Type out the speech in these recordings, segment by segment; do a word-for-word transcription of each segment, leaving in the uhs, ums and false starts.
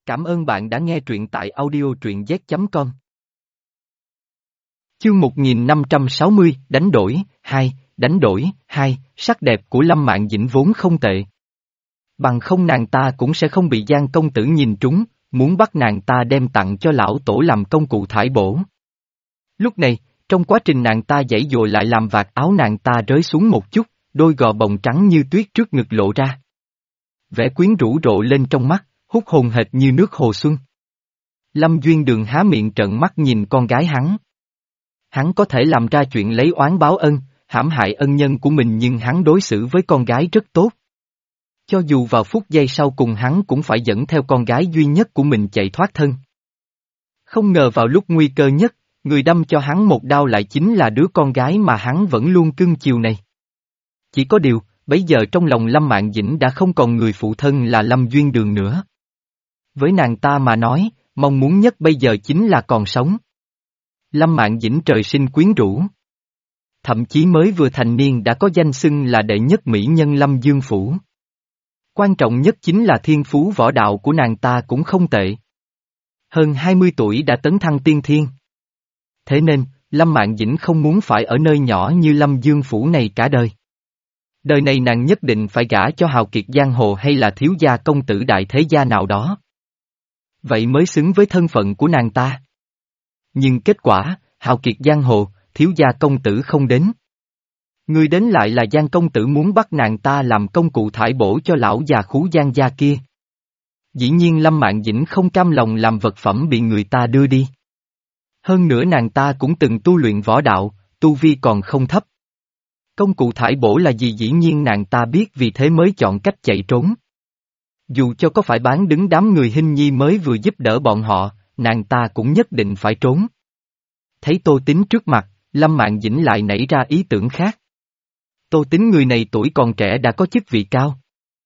Cảm ơn bạn đã nghe truyện tại audio truyện z chấm com. Chương một nghìn năm trăm sáu mươi, đánh đổi, hai, đánh đổi, hai, sắc đẹp của Lâm Mạn Dĩnh vốn không tệ. Bằng không nàng ta cũng sẽ không bị Giang công tử nhìn trúng, muốn bắt nàng ta đem tặng cho lão tổ làm công cụ thải bổ. Lúc này, trong quá trình nàng ta giãy dụa lại làm vạt áo nàng ta rơi xuống một chút, đôi gò bồng trắng như tuyết trước ngực lộ ra. Vẻ quyến rũ rộ lên trong mắt, hút hồn hệt như nước hồ xuân. Lâm Duyên Đường há miệng trợn mắt nhìn con gái hắn. Hắn có thể làm ra chuyện lấy oán báo ân, hãm hại ân nhân của mình nhưng hắn đối xử với con gái rất tốt. Cho dù vào phút giây sau cùng hắn cũng phải dẫn theo con gái duy nhất của mình chạy thoát thân. Không ngờ vào lúc nguy cơ nhất, người đâm cho hắn một đao lại chính là đứa con gái mà hắn vẫn luôn cưng chiều này. Chỉ có điều, bấy giờ trong lòng Lâm Mạn Dĩnh đã không còn người phụ thân là Lâm Duyên Đường nữa. Với nàng ta mà nói, mong muốn nhất bây giờ chính là còn sống. Lâm Mạn Dĩnh trời sinh quyến rũ. Thậm chí mới vừa thành niên đã có danh xưng là đệ nhất mỹ nhân Lâm Dương Phủ. Quan trọng nhất chính là thiên phú võ đạo của nàng ta cũng không tệ. Hơn hai mươi tuổi đã tấn thăng tiên thiên. Thế nên, Lâm Mạn Dĩnh không muốn phải ở nơi nhỏ như Lâm Dương Phủ này cả đời. Đời này nàng nhất định phải gả cho hào kiệt giang hồ hay là thiếu gia công tử đại thế gia nào đó. Vậy mới xứng với thân phận của nàng ta. Nhưng kết quả, hào kiệt giang hồ, thiếu gia công tử không đến. Người đến lại là Giang công tử muốn bắt nàng ta làm công cụ thải bổ cho lão già khú Giang gia kia. Dĩ nhiên Lâm Mạn Dĩnh không cam lòng làm vật phẩm bị người ta đưa đi. Hơn nữa nàng ta cũng từng tu luyện võ đạo, tu vi còn không thấp. Công cụ thải bổ là gì dĩ nhiên nàng ta biết vì thế mới chọn cách chạy trốn. Dù cho có phải bán đứng đám người Hinh Nhi mới vừa giúp đỡ bọn họ, nàng ta cũng nhất định phải trốn. Thấy Tô Tín trước mặt, Lâm Mạn Dĩnh lại nảy ra ý tưởng khác. Tô Tín người này tuổi còn trẻ đã có chức vị cao.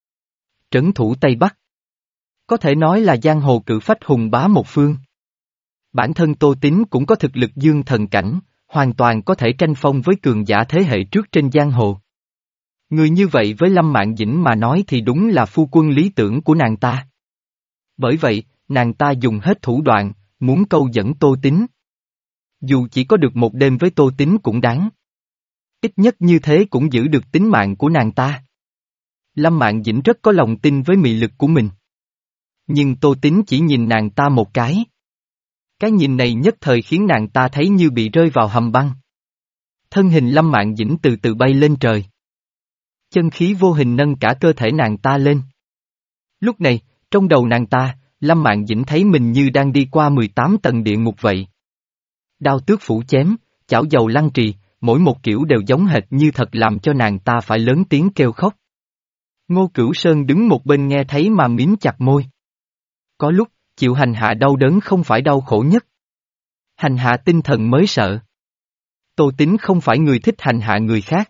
Trấn thủ Tây Bắc. Có thể nói là giang hồ cự phách hùng bá một phương. Bản thân Tô Tín cũng có thực lực dương thần cảnh, hoàn toàn có thể tranh phong với cường giả thế hệ trước trên giang hồ. Người như vậy với Lâm Mạn Dĩnh mà nói thì đúng là phu quân lý tưởng của nàng ta. Bởi vậy, nàng ta dùng hết thủ đoạn, muốn câu dẫn Tô Tín. Dù chỉ có được một đêm với Tô Tín cũng đáng. Ít nhất như thế cũng giữ được tính mạng của nàng ta. Lâm Mạn Dĩnh rất có lòng tin với mị lực của mình. Nhưng Tô Tín chỉ nhìn nàng ta một cái. Cái nhìn này nhất thời khiến nàng ta thấy như bị rơi vào hầm băng. Thân hình Lâm Mạn Dĩnh từ từ bay lên trời. Chân khí vô hình nâng cả cơ thể nàng ta lên. Lúc này, trong đầu nàng ta, Lâm Mạn Dĩnh thấy mình như đang đi qua mười tám tầng địa ngục vậy. Đao tước phủ chém, chảo dầu lăng trì, mỗi một kiểu đều giống hệt như thật làm cho nàng ta phải lớn tiếng kêu khóc. Ngô Cửu Sơn đứng một bên nghe thấy mà mím chặt môi. Có lúc, chịu hành hạ đau đớn không phải đau khổ nhất. Hành hạ tinh thần mới sợ. Tô Tín không phải người thích hành hạ người khác.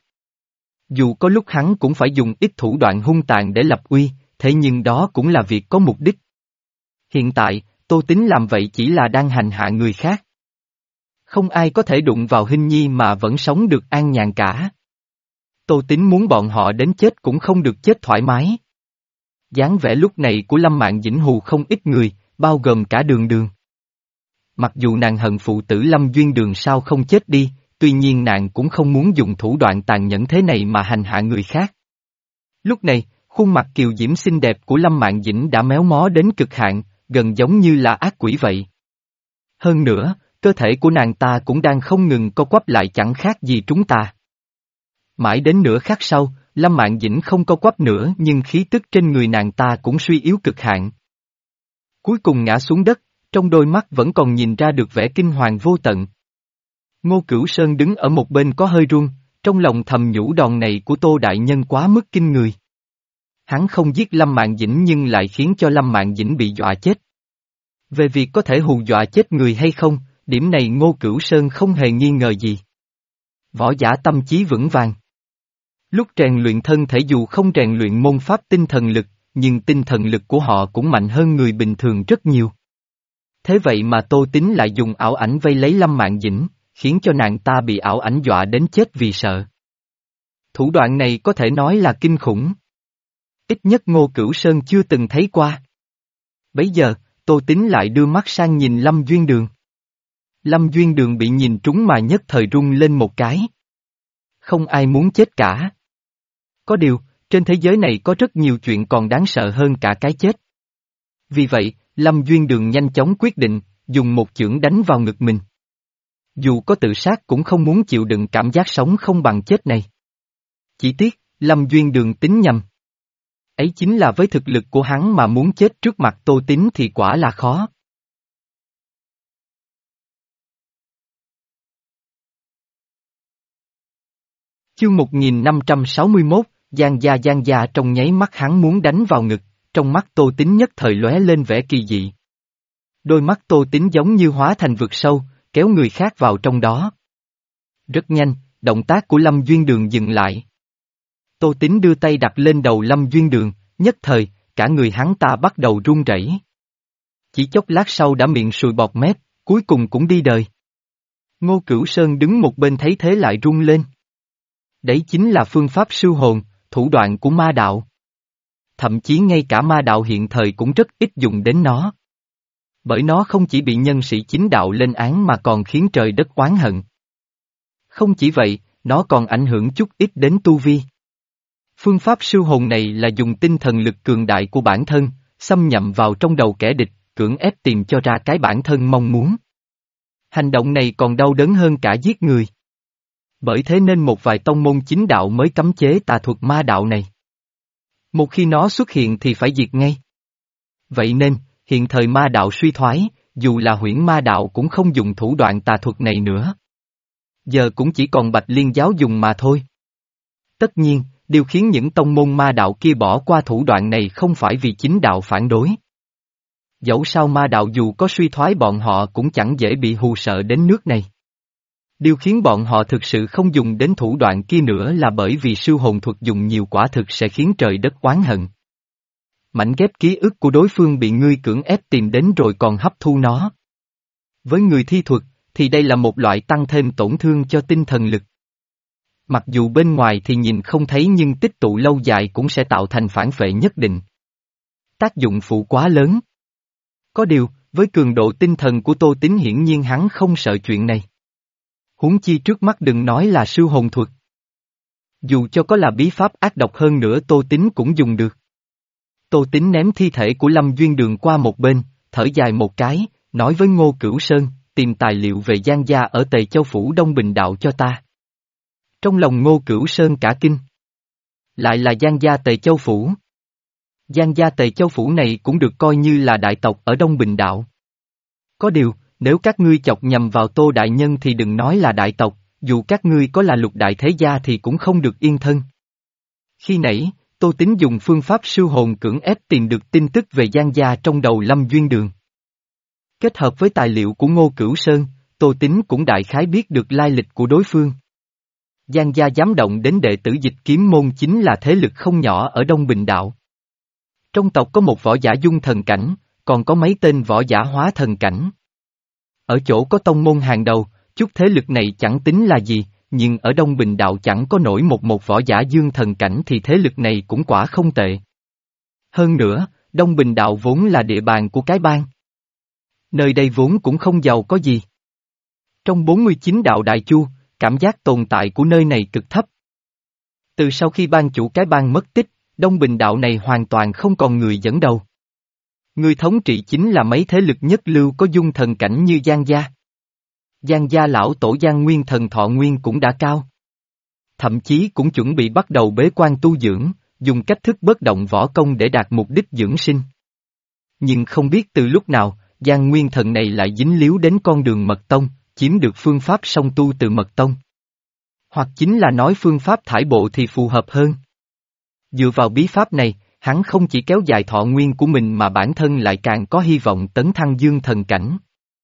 Dù có lúc hắn cũng phải dùng ít thủ đoạn hung tàn để lập uy, thế nhưng đó cũng là việc có mục đích. Hiện tại, Tô Tín làm vậy chỉ là đang hành hạ người khác. Không ai có thể đụng vào Hinh Nhi mà vẫn sống được an nhàn cả. Tô Tín muốn bọn họ đến chết cũng không được chết thoải mái. Dáng vẻ lúc này của Lâm Mạn Dĩnh hù không ít người, bao gồm cả Đường Đường. Mặc dù nàng hận phụ tử Lâm Duyên Đường sao không chết đi, tuy nhiên nàng cũng không muốn dùng thủ đoạn tàn nhẫn thế này mà hành hạ người khác. Lúc này, khuôn mặt kiều diễm xinh đẹp của Lâm Mạn Dĩnh đã méo mó đến cực hạn, gần giống như là ác quỷ vậy. Hơn nữa, cơ thể của nàng ta cũng đang không ngừng co quắp lại chẳng khác gì chúng ta. Mãi đến nửa khắc sau, Lâm Mạn Dĩnh không co quắp nữa nhưng khí tức trên người nàng ta cũng suy yếu cực hạn. Cuối cùng ngã xuống đất, trong đôi mắt vẫn còn nhìn ra được vẻ kinh hoàng vô tận. Ngô Cửu Sơn đứng ở một bên có hơi run, trong lòng thầm nhủ đòn này của Tô Đại Nhân quá mức kinh người. Hắn không giết Lâm Mạn Dĩnh nhưng lại khiến cho Lâm Mạn Dĩnh bị dọa chết. Về việc có thể hù dọa chết người hay không, điểm này Ngô Cửu Sơn không hề nghi ngờ gì. Võ giả tâm trí vững vàng. Lúc rèn luyện thân thể dù không rèn luyện môn pháp tinh thần lực, nhưng tinh thần lực của họ cũng mạnh hơn người bình thường rất nhiều. Thế vậy mà Tô Tín lại dùng ảo ảnh vây lấy Lâm Mạn Dĩnh, khiến cho nàng ta bị ảo ảnh dọa đến chết vì sợ. Thủ đoạn này có thể nói là kinh khủng. Ít nhất Ngô Cửu Sơn chưa từng thấy qua. Bấy giờ, Tô Tín lại đưa mắt sang nhìn Lâm Duyên Đường. Lâm Duyên Đường bị nhìn trúng mà nhất thời rung lên một cái. Không ai muốn chết cả. Có điều, trên thế giới này có rất nhiều chuyện còn đáng sợ hơn cả cái chết. Vì vậy, Lâm Duyên Đường nhanh chóng quyết định, dùng một chưởng đánh vào ngực mình. Dù có tự sát cũng không muốn chịu đựng cảm giác sống không bằng chết này. Chỉ tiếc, Lâm Duyên Đường tính nhầm. Ấy chính là với thực lực của hắn mà muốn chết trước mặt Tô Tín thì quả là khó. Chương một nghìn năm trăm sáu mươi mốt, Giang Gia Giang Gia trong nháy mắt hắn muốn đánh vào ngực, trong mắt Tô Tín nhất thời lóe lên vẻ kỳ dị. Đôi mắt Tô Tín giống như hóa thành vực sâu, kéo người khác vào trong đó. Rất nhanh, động tác của Lâm Duyên Đường dừng lại. Tô Tín đưa tay đặt lên đầu Lâm Duyên Đường, nhất thời, cả người hắn ta bắt đầu run rẩy. Chỉ chốc lát sau đã miệng sùi bọt mép, cuối cùng cũng đi đời. Ngô Cửu Sơn đứng một bên thấy thế lại run lên. Đấy chính là phương pháp siêu hồn, thủ đoạn của ma đạo. Thậm chí ngay cả ma đạo hiện thời cũng rất ít dùng đến nó. Bởi nó không chỉ bị nhân sĩ chính đạo lên án mà còn khiến trời đất oán hận. Không chỉ vậy, nó còn ảnh hưởng chút ít đến tu vi. Phương pháp siêu hồn này là dùng tinh thần lực cường đại của bản thân, xâm nhậm vào trong đầu kẻ địch, cưỡng ép tìm cho ra cái bản thân mong muốn. Hành động này còn đau đớn hơn cả giết người. Bởi thế nên một vài tông môn chính đạo mới cấm chế tà thuật ma đạo này. Một khi nó xuất hiện thì phải diệt ngay. Vậy nên, hiện thời ma đạo suy thoái, dù là huyễn ma đạo cũng không dùng thủ đoạn tà thuật này nữa. Giờ cũng chỉ còn Bạch Liên giáo dùng mà thôi. Tất nhiên, điều khiến những tông môn ma đạo kia bỏ qua thủ đoạn này không phải vì chính đạo phản đối. Dẫu sao ma đạo dù có suy thoái bọn họ cũng chẳng dễ bị hù sợ đến nước này. Điều khiến bọn họ thực sự không dùng đến thủ đoạn kia nữa là bởi vì siêu hồn thuật dùng nhiều quả thực sẽ khiến trời đất oán hận. Mảnh ghép ký ức của đối phương bị ngươi cưỡng ép tìm đến rồi còn hấp thu nó. Với người thi thuật, thì đây là một loại tăng thêm tổn thương cho tinh thần lực. Mặc dù bên ngoài thì nhìn không thấy nhưng tích tụ lâu dài cũng sẽ tạo thành phản phệ nhất định. Tác dụng phụ quá lớn. Có điều, với cường độ tinh thần của Tô Tín hiển nhiên hắn không sợ chuyện này. Huống chi trước mắt đừng nói là siêu hồn thuật. Dù cho có là bí pháp ác độc hơn nữa Tô Tín cũng dùng được. Tô Tín ném thi thể của Lâm Duyên Đường qua một bên, thở dài một cái, nói với Ngô Cửu Sơn, tìm tài liệu về Giang Gia ở Tề Châu Phủ Đông Bình Đạo cho ta. Trong lòng Ngô Cửu Sơn cả kinh. Lại là Giang Gia Tề Châu Phủ. Giang Gia Tề Châu Phủ này cũng được coi như là đại tộc ở Đông Bình Đạo. Có điều, nếu các ngươi chọc nhầm vào Tô Đại Nhân thì đừng nói là đại tộc, dù các ngươi có là lục đại thế gia thì cũng không được yên thân. Khi nãy, Tô Tín dùng phương pháp siêu hồn cưỡng ép tìm được tin tức về Giang Gia trong đầu Lâm Duyên Đường. Kết hợp với tài liệu của Ngô Cửu Sơn, Tô Tín cũng đại khái biết được lai lịch của đối phương. Giang Gia dám động đến đệ tử Dịch Kiếm Môn chính là thế lực không nhỏ ở Đông Bình Đạo. Trong tộc có một võ giả dung thần cảnh, còn có mấy tên võ giả hóa thần cảnh. Ở chỗ có tông môn hàng đầu, chút thế lực này chẳng tính là gì, nhưng ở Đông Bình Đạo chẳng có nổi một một võ giả dương thần cảnh thì thế lực này cũng quả không tệ. Hơn nữa, Đông Bình Đạo vốn là địa bàn của cái bang. Nơi đây vốn cũng không giàu có gì. Trong bốn mươi chín đạo Đại Chu, cảm giác tồn tại của nơi này cực thấp. Từ sau khi ban chủ cái bang mất tích, Đông Bình Đạo này hoàn toàn không còn người dẫn đầu. Người thống trị chính là mấy thế lực nhất lưu có dung thần cảnh như Giang Gia. Giang Gia lão tổ Giang Nguyên thần thọ nguyên cũng đã cao. Thậm chí cũng chuẩn bị bắt đầu bế quan tu dưỡng, dùng cách thức bất động võ công để đạt mục đích dưỡng sinh. Nhưng không biết từ lúc nào, Giang Nguyên thần này lại dính líu đến con đường mật tông, chiếm được phương pháp song tu từ mật tông. Hoặc chính là nói phương pháp thải bộ thì phù hợp hơn. Dựa vào bí pháp này, hắn không chỉ kéo dài thọ nguyên của mình mà bản thân lại càng có hy vọng tấn thăng dương thần cảnh.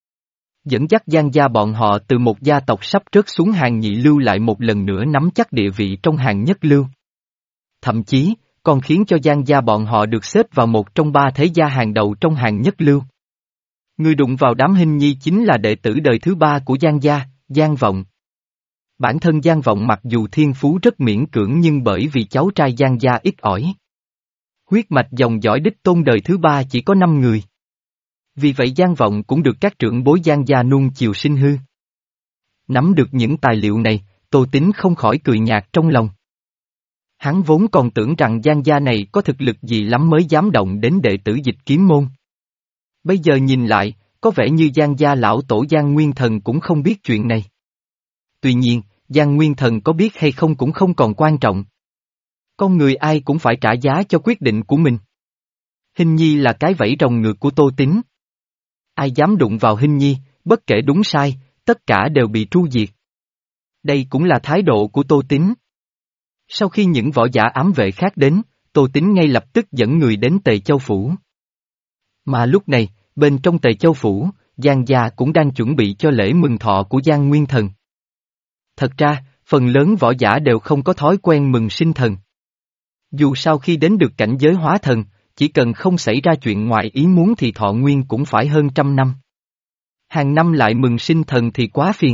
Dẫn dắt Giang Gia bọn họ từ một gia tộc sắp rớt xuống hàng nhị lưu lại một lần nữa nắm chắc địa vị trong hàng nhất lưu. Thậm chí, còn khiến cho Giang Gia bọn họ được xếp vào một trong ba thế gia hàng đầu trong hàng nhất lưu. Người đụng vào đám Hinh Nhi chính là đệ tử đời thứ ba của Giang Gia, Giang Vọng. Bản thân Giang Vọng mặc dù thiên phú rất miễn cưỡng nhưng bởi vì cháu trai Giang Gia ít ỏi. Huyết mạch dòng dõi đích tôn đời thứ ba chỉ có năm người. Vì vậy Giang Vọng cũng được các trưởng bối Giang gia nuông chiều sinh hư. Nắm được những tài liệu này, Tô Tín không khỏi cười nhạt trong lòng. Hắn vốn còn tưởng rằng Giang gia này có thực lực gì lắm mới dám động đến đệ tử Dịch Kiếm môn. Bây giờ nhìn lại, có vẻ như Giang gia lão tổ Giang Nguyên Thần cũng không biết chuyện này. Tuy nhiên, Giang Nguyên Thần có biết hay không cũng không còn quan trọng. Con người ai cũng phải trả giá cho quyết định của mình. Hình Nhi là cái vẫy rồng ngược của Tô Tín. Ai dám đụng vào Hình Nhi, bất kể đúng sai, tất cả đều bị tru diệt. Đây cũng là thái độ của Tô Tín. Sau khi những võ giả ám vệ khác đến, Tô Tín ngay lập tức dẫn người đến Tề Châu Phủ. Mà lúc này, bên trong Tề Châu Phủ, Giang gia cũng đang chuẩn bị cho lễ mừng thọ của Giang Nguyên Thần. Thật ra, phần lớn võ giả đều không có thói quen mừng sinh thần. Dù sau khi đến được cảnh giới hóa thần, chỉ cần không xảy ra chuyện ngoài ý muốn thì thọ nguyên cũng phải hơn trăm năm. Hàng năm lại mừng sinh thần thì quá phiền.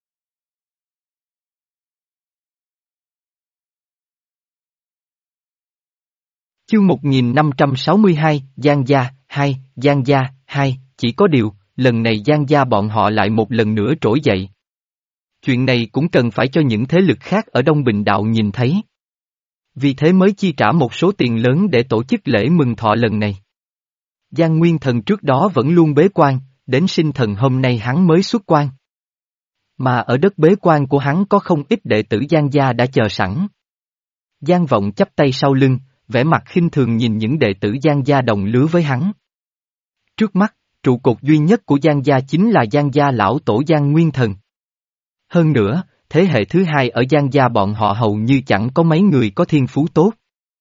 Chương một nghìn năm trăm sáu mươi hai, Giang gia, hai, Giang gia, hai, chỉ có điều, lần này Giang gia bọn họ lại một lần nữa trỗi dậy. Chuyện này cũng cần phải cho những thế lực khác ở Đông Bình Đạo nhìn thấy. Vì thế mới chi trả một số tiền lớn để tổ chức lễ mừng thọ lần này. Giang Nguyên Thần trước đó vẫn luôn bế quan, đến sinh thần hôm nay hắn mới xuất quan. Mà ở đất bế quan của hắn có không ít đệ tử Giang gia đã chờ sẵn. Giang Vọng chắp tay sau lưng, vẻ mặt khinh thường nhìn những đệ tử Giang gia đồng lứa với hắn. Trước mắt, trụ cột duy nhất của Giang gia chính là Giang gia lão tổ Giang Nguyên Thần. Hơn nữa, thế hệ thứ hai ở Giang gia bọn họ hầu như chẳng có mấy người có thiên phú tốt.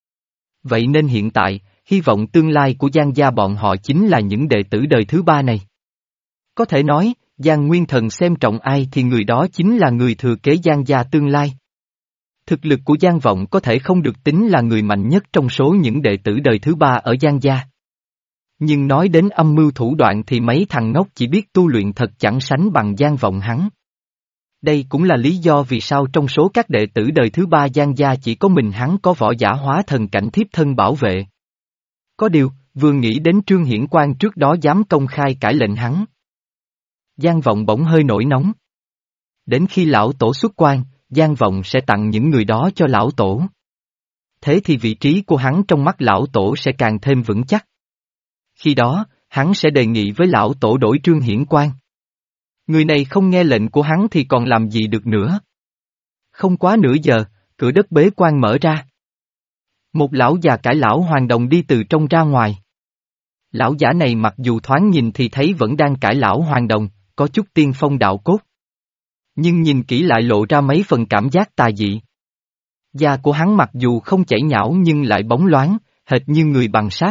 Vậy nên hiện tại, hy vọng tương lai của Giang gia bọn họ chính là những đệ tử đời thứ ba này. Có thể nói, Giang Nguyên Thần xem trọng ai thì người đó chính là người thừa kế Giang gia tương lai. Thực lực của Giang Vọng có thể không được tính là người mạnh nhất trong số những đệ tử đời thứ ba ở Giang gia. Nhưng nói đến âm mưu thủ đoạn thì mấy thằng ngốc chỉ biết tu luyện thật chẳng sánh bằng Giang Vọng hắn. Đây cũng là lý do vì sao trong số các đệ tử đời thứ ba Giang gia chỉ có mình hắn có võ giả hóa thần cảnh thiếp thân bảo vệ. Có điều, vừa nghĩ đến Trương Hiển Quang trước đó dám công khai cãi lệnh hắn. Giang Vọng bỗng hơi nổi nóng. Đến khi lão tổ xuất quan, Giang Vọng sẽ tặng những người đó cho lão tổ. Thế thì vị trí của hắn trong mắt lão tổ sẽ càng thêm vững chắc. Khi đó, hắn sẽ đề nghị với lão tổ đổi Trương Hiển Quang. Người này không nghe lệnh của hắn thì còn làm gì được nữa. Không quá nửa giờ, cửa đất bế quan mở ra. Một lão già cải lão hoàng đồng đi từ trong ra ngoài. Lão giả này mặc dù thoáng nhìn thì thấy vẫn đang cải lão hoàng đồng, có chút tiên phong đạo cốt. Nhưng nhìn kỹ lại lộ ra mấy phần cảm giác tà dị. Da của hắn mặc dù không chảy nhão nhưng lại bóng loáng, hệt như người bằng sắt.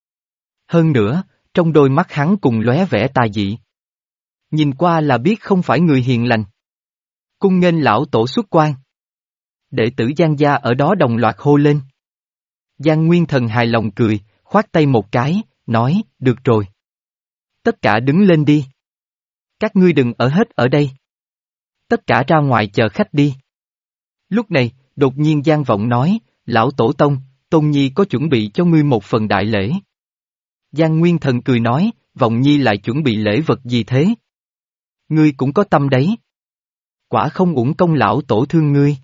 Hơn nữa, trong đôi mắt hắn cùng lóe vẻ tà dị. Nhìn qua là biết không phải người hiền lành. Cung nghênh lão tổ xuất quan. Đệ tử Giang gia ở đó đồng loạt hô lên. Giang Nguyên Thần hài lòng cười, khoát tay một cái, nói, được rồi. Tất cả đứng lên đi. Các ngươi đừng ở hết ở đây. Tất cả ra ngoài chờ khách đi. Lúc này, đột nhiên Giang Vọng nói, lão tổ tông, Tôn Nhi có chuẩn bị cho ngươi một phần đại lễ. Giang Nguyên Thần cười nói, Vọng Nhi lại chuẩn bị lễ vật gì thế? Ngươi cũng có tâm đấy. Quả không uổng công lão tổ thương ngươi.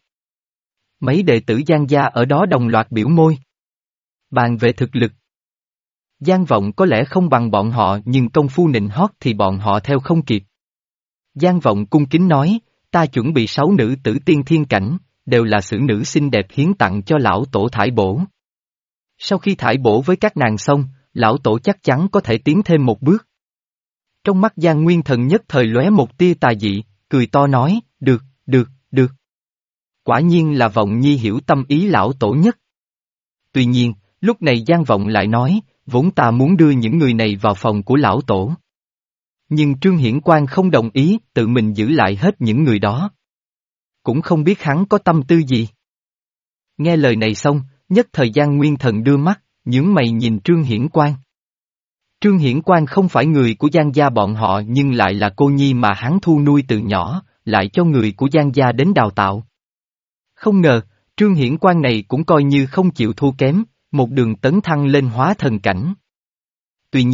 Mấy đệ tử Giang gia ở đó đồng loạt biểu môi. Bàn về thực lực. Giang Vọng có lẽ không bằng bọn họ nhưng công phu nịnh hót thì bọn họ theo không kịp. Giang Vọng cung kính nói, ta chuẩn bị sáu nữ tử tiên thiên cảnh, đều là xử nữ xinh đẹp hiến tặng cho lão tổ thải bổ. Sau khi thải bổ với các nàng xong, lão tổ chắc chắn có thể tiến thêm một bước. Trong mắt Giang Nguyên Thần nhất thời lóe một tia tà dị, cười to nói, được, được, được. Quả nhiên là Vọng Nhi hiểu tâm ý lão tổ nhất. Tuy nhiên, lúc này Giang Vọng lại nói, vốn ta muốn đưa những người này vào phòng của lão tổ. Nhưng Trương Hiển Quang không đồng ý, tự mình giữ lại hết những người đó. Cũng không biết hắn có tâm tư gì. Nghe lời này xong, nhất thời Giang Nguyên Thần đưa mắt, nhướng mày nhìn Trương Hiển Quang. Trương Hiển Quang không phải người của Giang gia bọn họ nhưng lại là cô nhi mà hắn thu nuôi từ nhỏ, lại cho người của Giang gia đến đào tạo. Không ngờ, Trương Hiển Quang này cũng coi như không chịu thua kém, một đường tấn thăng lên hóa thần cảnh. Tuy nhiên,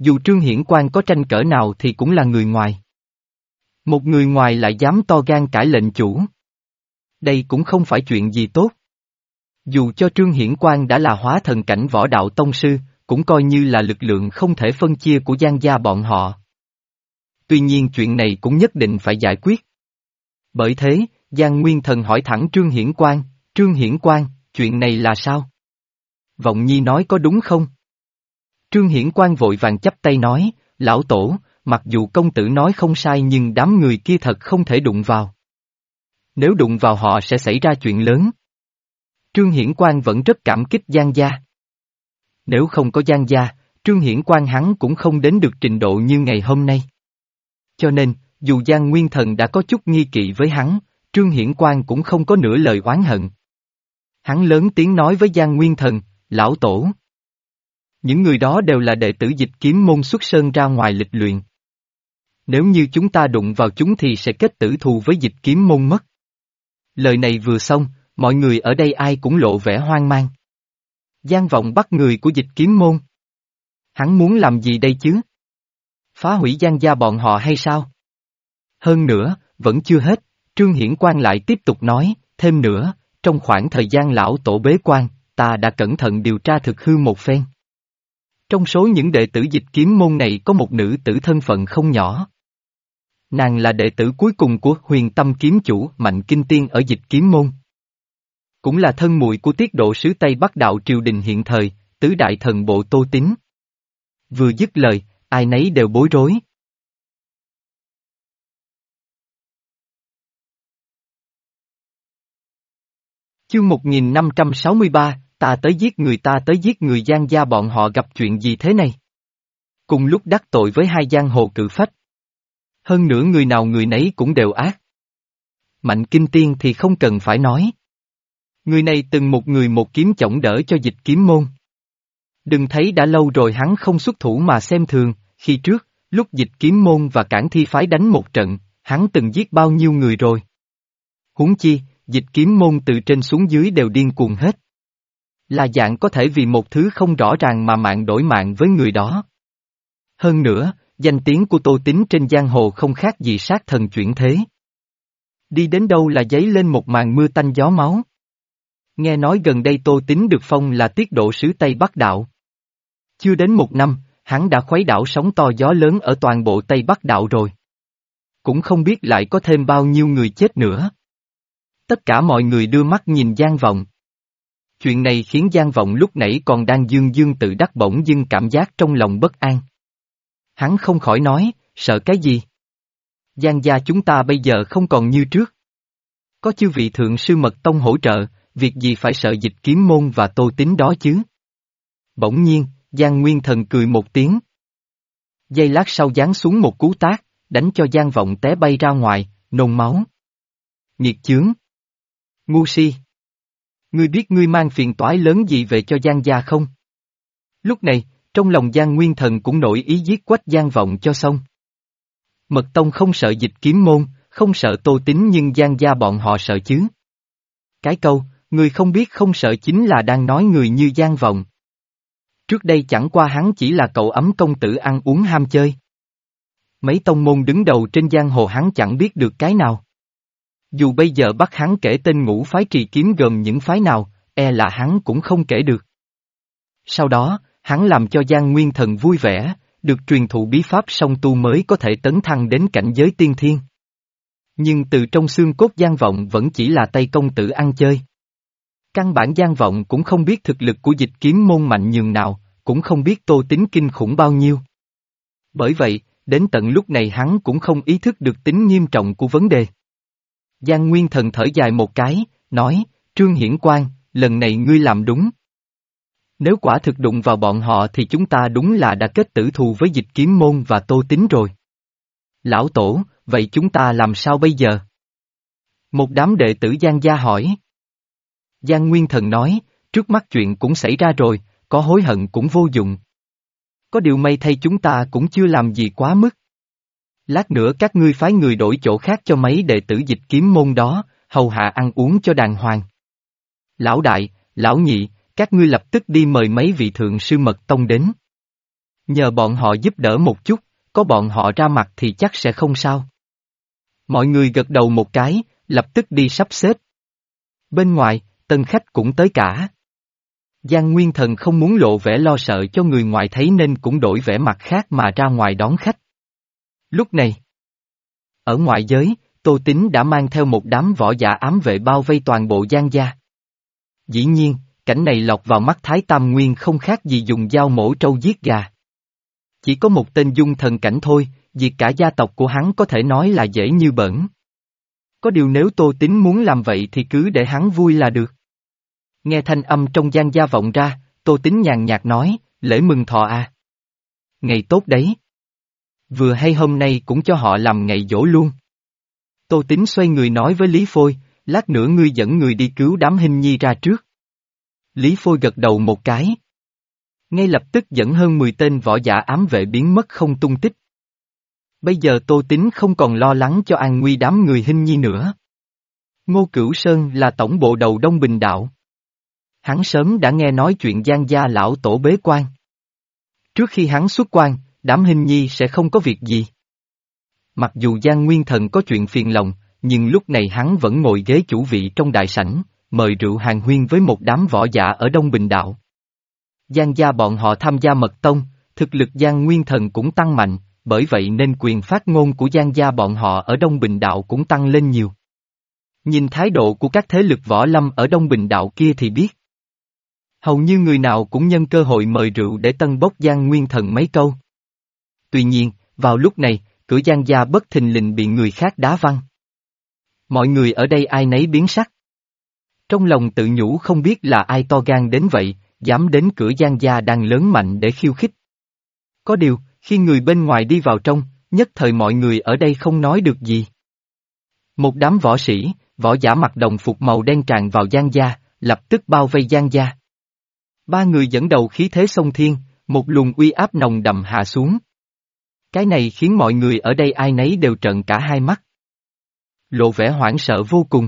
dù Trương Hiển Quang có tranh cỡ nào thì cũng là người ngoài. Một người ngoài lại dám to gan cãi lệnh chủ. Đây cũng không phải chuyện gì tốt. Dù cho Trương Hiển Quang đã là hóa thần cảnh võ đạo tông sư, cũng coi như là lực lượng không thể phân chia của Giang gia bọn họ. Tuy nhiên chuyện này cũng nhất định phải giải quyết. Bởi thế, Giang Nguyên Thần hỏi thẳng Trương Hiển Quang, Trương Hiển Quang, chuyện này là sao? Vọng Nhi nói có đúng không? Trương Hiển Quang vội vàng chắp tay nói, lão tổ, mặc dù công tử nói không sai nhưng đám người kia thật không thể đụng vào. Nếu đụng vào họ sẽ xảy ra chuyện lớn. Trương Hiển Quang vẫn rất cảm kích Giang gia. Nếu không có Giang gia, Trương Hiển Quang hắn cũng không đến được trình độ như ngày hôm nay. Cho nên, dù Giang Nguyên Thần đã có chút nghi kỵ với hắn, Trương Hiển Quang cũng không có nửa lời oán hận. Hắn lớn tiếng nói với Giang Nguyên Thần, lão tổ. Những người đó đều là đệ tử Dịch Kiếm môn xuất sơn ra ngoài lịch luyện. Nếu như chúng ta đụng vào chúng thì sẽ kết tử thù với Dịch Kiếm môn mất. Lời này vừa xong, mọi người ở đây ai cũng lộ vẻ hoang mang. Giang Vọng bắt người của Dịch Kiếm môn. Hắn muốn làm gì đây chứ? Phá hủy Giang gia bọn họ hay sao? Hơn nữa, vẫn chưa hết, Trương Hiển Quang lại tiếp tục nói, thêm nữa, trong khoảng thời gian lão tổ bế quan, ta đã cẩn thận điều tra thực hư một phen. Trong số những đệ tử Dịch Kiếm môn này có một nữ tử thân phận không nhỏ. Nàng là đệ tử cuối cùng của Huyền Tâm kiếm chủ Mạnh Kinh Tiên ở Dịch Kiếm môn. Cũng là thân muội của tiết độ sứ Tây Bắc đạo triều đình hiện thời, tứ đại thần bộ Tô Tín. Vừa dứt lời, ai nấy đều bối rối. Chương một nghìn năm trăm sáu mươi ba, ta tới giết người ta tới giết người Giang gia bọn họ gặp chuyện gì thế này? Cùng lúc đắc tội với hai giang hồ cự phách. Hơn nữa người nào người nấy cũng đều ác. Mạnh Kinh Tiên thì không cần phải nói. Người này từng một người một kiếm chổng đỡ cho Dịch Kiếm môn. Đừng thấy đã lâu rồi hắn không xuất thủ mà xem thường, khi trước, lúc Dịch Kiếm môn và Cản Thi phái đánh một trận, hắn từng giết bao nhiêu người rồi. Huống chi, Dịch Kiếm môn từ trên xuống dưới đều điên cuồng hết. Là dạng có thể vì một thứ không rõ ràng mà mạng đổi mạng với người đó. Hơn nữa, danh tiếng của Tô Tín trên giang hồ không khác gì sát thần chuyển thế. Đi đến đâu là giấy lên một màn mưa tanh gió máu. Nghe nói gần đây Tô Tín được phong là tiết độ sứ Tây Bắc đạo. Chưa đến một năm, hắn đã khuấy đảo sóng to gió lớn ở toàn bộ Tây Bắc đạo rồi. Cũng không biết lại có thêm bao nhiêu người chết nữa. Tất cả mọi người đưa mắt nhìn Giang Vọng. Chuyện này khiến Giang Vọng lúc nãy còn đang dương dương tự đắc bỗng dưng cảm giác trong lòng bất an. Hắn không khỏi nói, sợ cái gì? Giang gia chúng ta bây giờ không còn như trước. Có chư vị thượng sư mật tông hỗ trợ, việc gì phải sợ Dịch Kiếm môn và Tô Tín đó chứ? Bỗng nhiên, Giang Nguyên Thần cười một tiếng. Giây lát sau giáng xuống một cú tát, đánh cho Giang Vọng té bay ra ngoài, nôn máu. Nghiệt chướng! Ngu si! Ngươi biết ngươi mang phiền toái lớn gì về cho Giang gia không? Lúc này, trong lòng Giang Nguyên Thần cũng nổi ý giết quách Giang Vọng cho xong. Mật tông không sợ Dịch Kiếm môn, không sợ Tô Tín nhưng Giang gia bọn họ sợ chứ. Cái câu, người không biết không sợ chính là đang nói người như Giang Vọng. Trước đây chẳng qua hắn chỉ là cậu ấm công tử ăn uống ham chơi. Mấy tông môn đứng đầu trên giang hồ hắn chẳng biết được cái nào. Dù bây giờ bắt hắn kể tên ngũ phái trì kiếm gồm những phái nào, e là hắn cũng không kể được. Sau đó, hắn làm cho Giang Nguyên Thần vui vẻ, được truyền thụ bí pháp song tu mới có thể tấn thăng đến cảnh giới tiên thiên. Nhưng từ trong xương cốt Giang Vọng vẫn chỉ là tay công tử ăn chơi. Căn bản Giang Vọng cũng không biết thực lực của Dịch Kiếm môn mạnh nhường nào, cũng không biết Tô Tín kinh khủng bao nhiêu. Bởi vậy, đến tận lúc này hắn cũng không ý thức được tính nghiêm trọng của vấn đề. Giang Nguyên Thần thở dài một cái, nói, Trương Hiển Quang, lần này ngươi làm đúng. Nếu quả thực đụng vào bọn họ thì chúng ta đúng là đã kết tử thù với Dịch Kiếm môn và Tô Tín rồi. Lão Tổ, vậy chúng ta làm sao bây giờ? Một đám đệ tử Giang gia hỏi. Giang Nguyên Thần nói, trước mắt chuyện cũng xảy ra rồi, có hối hận cũng vô dụng. Có điều may thay chúng ta cũng chưa làm gì quá mức. Lát nữa các ngươi phái người đổi chỗ khác cho mấy đệ tử Dịch Kiếm môn đó, hầu hạ ăn uống cho đàng hoàng. Lão đại, lão nhị, các ngươi lập tức đi mời mấy vị thượng sư mật tông đến. Nhờ bọn họ giúp đỡ một chút, có bọn họ ra mặt thì chắc sẽ không sao. Mọi người gật đầu một cái, lập tức đi sắp xếp. Bên ngoài, tân khách cũng tới cả. Giang Nguyên Thần không muốn lộ vẻ lo sợ cho người ngoài thấy nên cũng đổi vẻ mặt khác mà ra ngoài đón khách. Lúc này, ở ngoại giới, Tô Tín đã mang theo một đám võ giả ám vệ bao vây toàn bộ Giang gia. Dĩ nhiên, cảnh này lọt vào mắt Thái Tam Nguyên không khác gì dùng dao mổ trâu giết gà. Chỉ có một tên dung thần cảnh thôi, diệt cả gia tộc của hắn có thể nói là dễ như bỡn. Có điều nếu Tô Tín muốn làm vậy thì cứ để hắn vui là được. Nghe thanh âm trong Giang gia vọng ra, Tô Tín nhàn nhạt nói, lễ mừng thọ à. Ngày tốt đấy. Vừa hay hôm nay cũng cho họ làm ngày giỗ luôn. Tô Tín xoay người nói với Lý Phôi, lát nữa ngươi dẫn người đi cứu đám Hinh Nhi ra trước. Lý Phôi gật đầu một cái. Ngay lập tức dẫn hơn mười tên võ giả ám vệ biến mất không tung tích. Bây giờ Tô Tín không còn lo lắng cho an nguy đám người Hinh Nhi nữa. Ngô Cửu Sơn là tổng bộ đầu Đông Bình Đạo. Hắn sớm đã nghe nói chuyện Giang gia lão tổ bế quan. Trước khi hắn xuất quan, đám Hinh Nhi sẽ không có việc gì. Mặc dù Giang Nguyên Thần có chuyện phiền lòng, nhưng lúc này hắn vẫn ngồi ghế chủ vị trong đại sảnh, mời rượu hàn huyên với một đám võ giả ở Đông Bình Đạo. Giang gia bọn họ tham gia mật tông, thực lực Giang Nguyên Thần cũng tăng mạnh, bởi vậy nên quyền phát ngôn của Giang gia bọn họ ở Đông Bình Đạo cũng tăng lên nhiều. Nhìn thái độ của các thế lực võ lâm ở Đông Bình Đạo kia thì biết. Hầu như người nào cũng nhân cơ hội mời rượu để tân bốc Giang Nguyên Thần mấy câu. Tuy nhiên, vào lúc này, cửa Giang gia bất thình lình bị người khác đá văng. Mọi người ở đây ai nấy biến sắc. Trong lòng tự nhủ không biết là ai to gan đến vậy, dám đến cửa Giang gia đang lớn mạnh để khiêu khích. Có điều, khi người bên ngoài đi vào trong, nhất thời mọi người ở đây không nói được gì. Một đám võ sĩ, võ giả mặc đồng phục màu đen tràn vào Giang gia, lập tức bao vây Giang gia. Ba người dẫn đầu khí thế sông thiên, một luồng uy áp nồng đậm hạ xuống. Cái này khiến mọi người ở đây ai nấy đều trợn cả hai mắt. Lộ vẻ hoảng sợ vô cùng.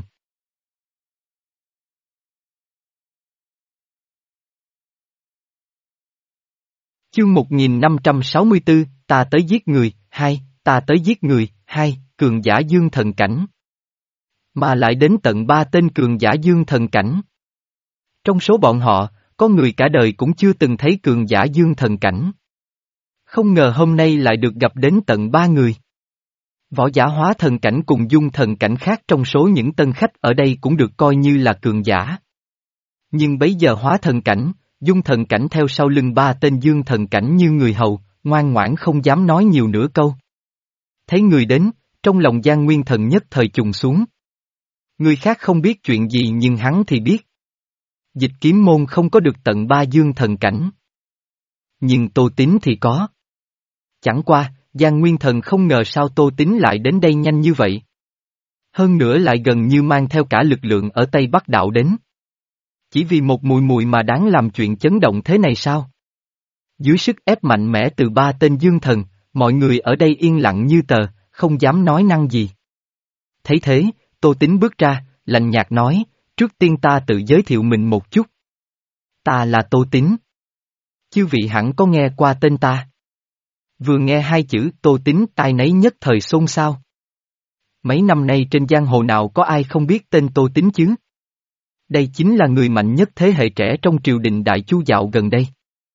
Chương một nghìn năm trăm sáu mươi tư, ta tới giết người, hai, ta tới giết người, hai, cường giả dương thần cảnh. Mà lại đến tận ba tên cường giả dương thần cảnh. Trong số bọn họ, có người cả đời cũng chưa từng thấy cường giả dương thần cảnh. Không ngờ hôm nay lại được gặp đến tận ba người. Võ giả hóa thần cảnh cùng dung thần cảnh khác trong số những tân khách ở đây cũng được coi như là cường giả. Nhưng bấy giờ hóa thần cảnh, dung thần cảnh theo sau lưng ba tên dương thần cảnh như người hầu, ngoan ngoãn không dám nói nhiều nửa câu. Thấy người đến, trong lòng Giang Nguyên Thần nhất thời trùng xuống. Người khác không biết chuyện gì nhưng hắn thì biết. Dịch kiếm môn không có được tận ba dương thần cảnh. Nhưng Tô Tín thì có. Chẳng qua, Giang Nguyên Thần không ngờ sao Tô Tín lại đến đây nhanh như vậy. Hơn nữa lại gần như mang theo cả lực lượng ở Tây Bắc Đạo đến. Chỉ vì một mùi mùi mà đáng làm chuyện chấn động thế này sao? Dưới sức ép mạnh mẽ từ ba tên dương thần, mọi người ở đây yên lặng như tờ, không dám nói năng gì. Thấy thế, Tô Tín bước ra, lạnh nhạt nói, trước tiên ta tự giới thiệu mình một chút. Ta là Tô Tín. Chư vị hẳn có nghe qua tên ta. Vừa nghe hai chữ Tô Tín tai nấy nhất thời xôn xao. Mấy năm nay trên giang hồ nào có ai không biết tên Tô Tín chứ? Đây chính là người mạnh nhất thế hệ trẻ trong triều đình Đại Chu dạo gần đây.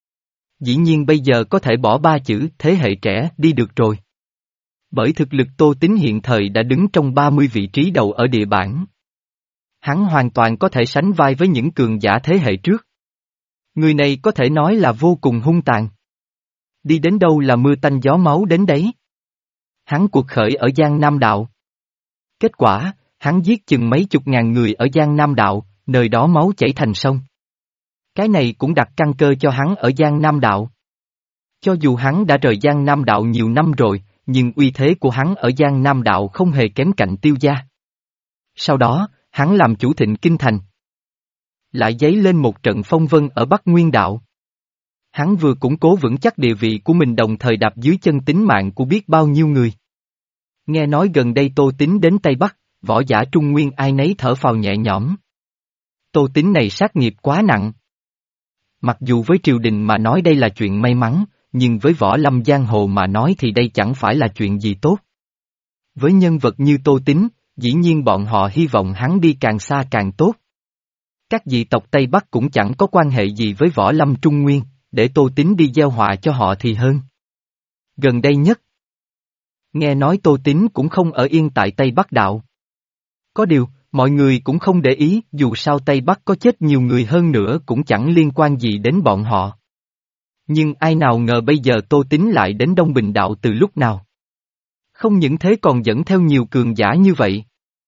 Dĩ nhiên bây giờ có thể bỏ ba chữ thế hệ trẻ đi được rồi. Bởi thực lực Tô Tín hiện thời đã đứng trong ba mươi vị trí đầu ở địa bảng. Hắn hoàn toàn có thể sánh vai với những cường giả thế hệ trước. Người này có thể nói là vô cùng hung tàn. Đi đến đâu là mưa tanh gió máu đến đấy. Hắn cuộc khởi ở Giang Nam Đạo. Kết quả, hắn giết chừng mấy chục ngàn người ở Giang Nam Đạo, nơi đó máu chảy thành sông. Cái này cũng đặt căn cơ cho hắn ở Giang Nam Đạo. Cho dù hắn đã rời Giang Nam Đạo nhiều năm rồi, nhưng uy thế của hắn ở Giang Nam Đạo không hề kém cạnh Tiêu gia. Sau đó, hắn làm chủ Thịnh Kinh Thành. Lại dấy lên một trận phong vân ở Bắc Nguyên Đạo. Hắn vừa củng cố vững chắc địa vị của mình đồng thời đạp dưới chân tính mạng của biết bao nhiêu người. Nghe nói gần đây Tô Tín đến Tây Bắc, võ giả Trung Nguyên ai nấy thở phào nhẹ nhõm. Tô Tín này sát nghiệp quá nặng. Mặc dù với triều đình mà nói đây là chuyện may mắn, nhưng với võ lâm giang hồ mà nói thì đây chẳng phải là chuyện gì tốt. Với nhân vật như Tô Tín, dĩ nhiên bọn họ hy vọng hắn đi càng xa càng tốt. Các dị tộc Tây Bắc cũng chẳng có quan hệ gì với võ lâm Trung Nguyên, để Tô Tín đi gieo họa cho họ thì hơn. Gần đây nhất, nghe nói Tô Tín cũng không ở yên tại Tây Bắc đạo. Có điều, mọi người cũng không để ý, dù sao Tây Bắc có chết nhiều người hơn nữa cũng chẳng liên quan gì đến bọn họ. Nhưng ai nào ngờ bây giờ Tô Tín lại đến Đông Bình đạo từ lúc nào. Không những thế còn dẫn theo nhiều cường giả như vậy.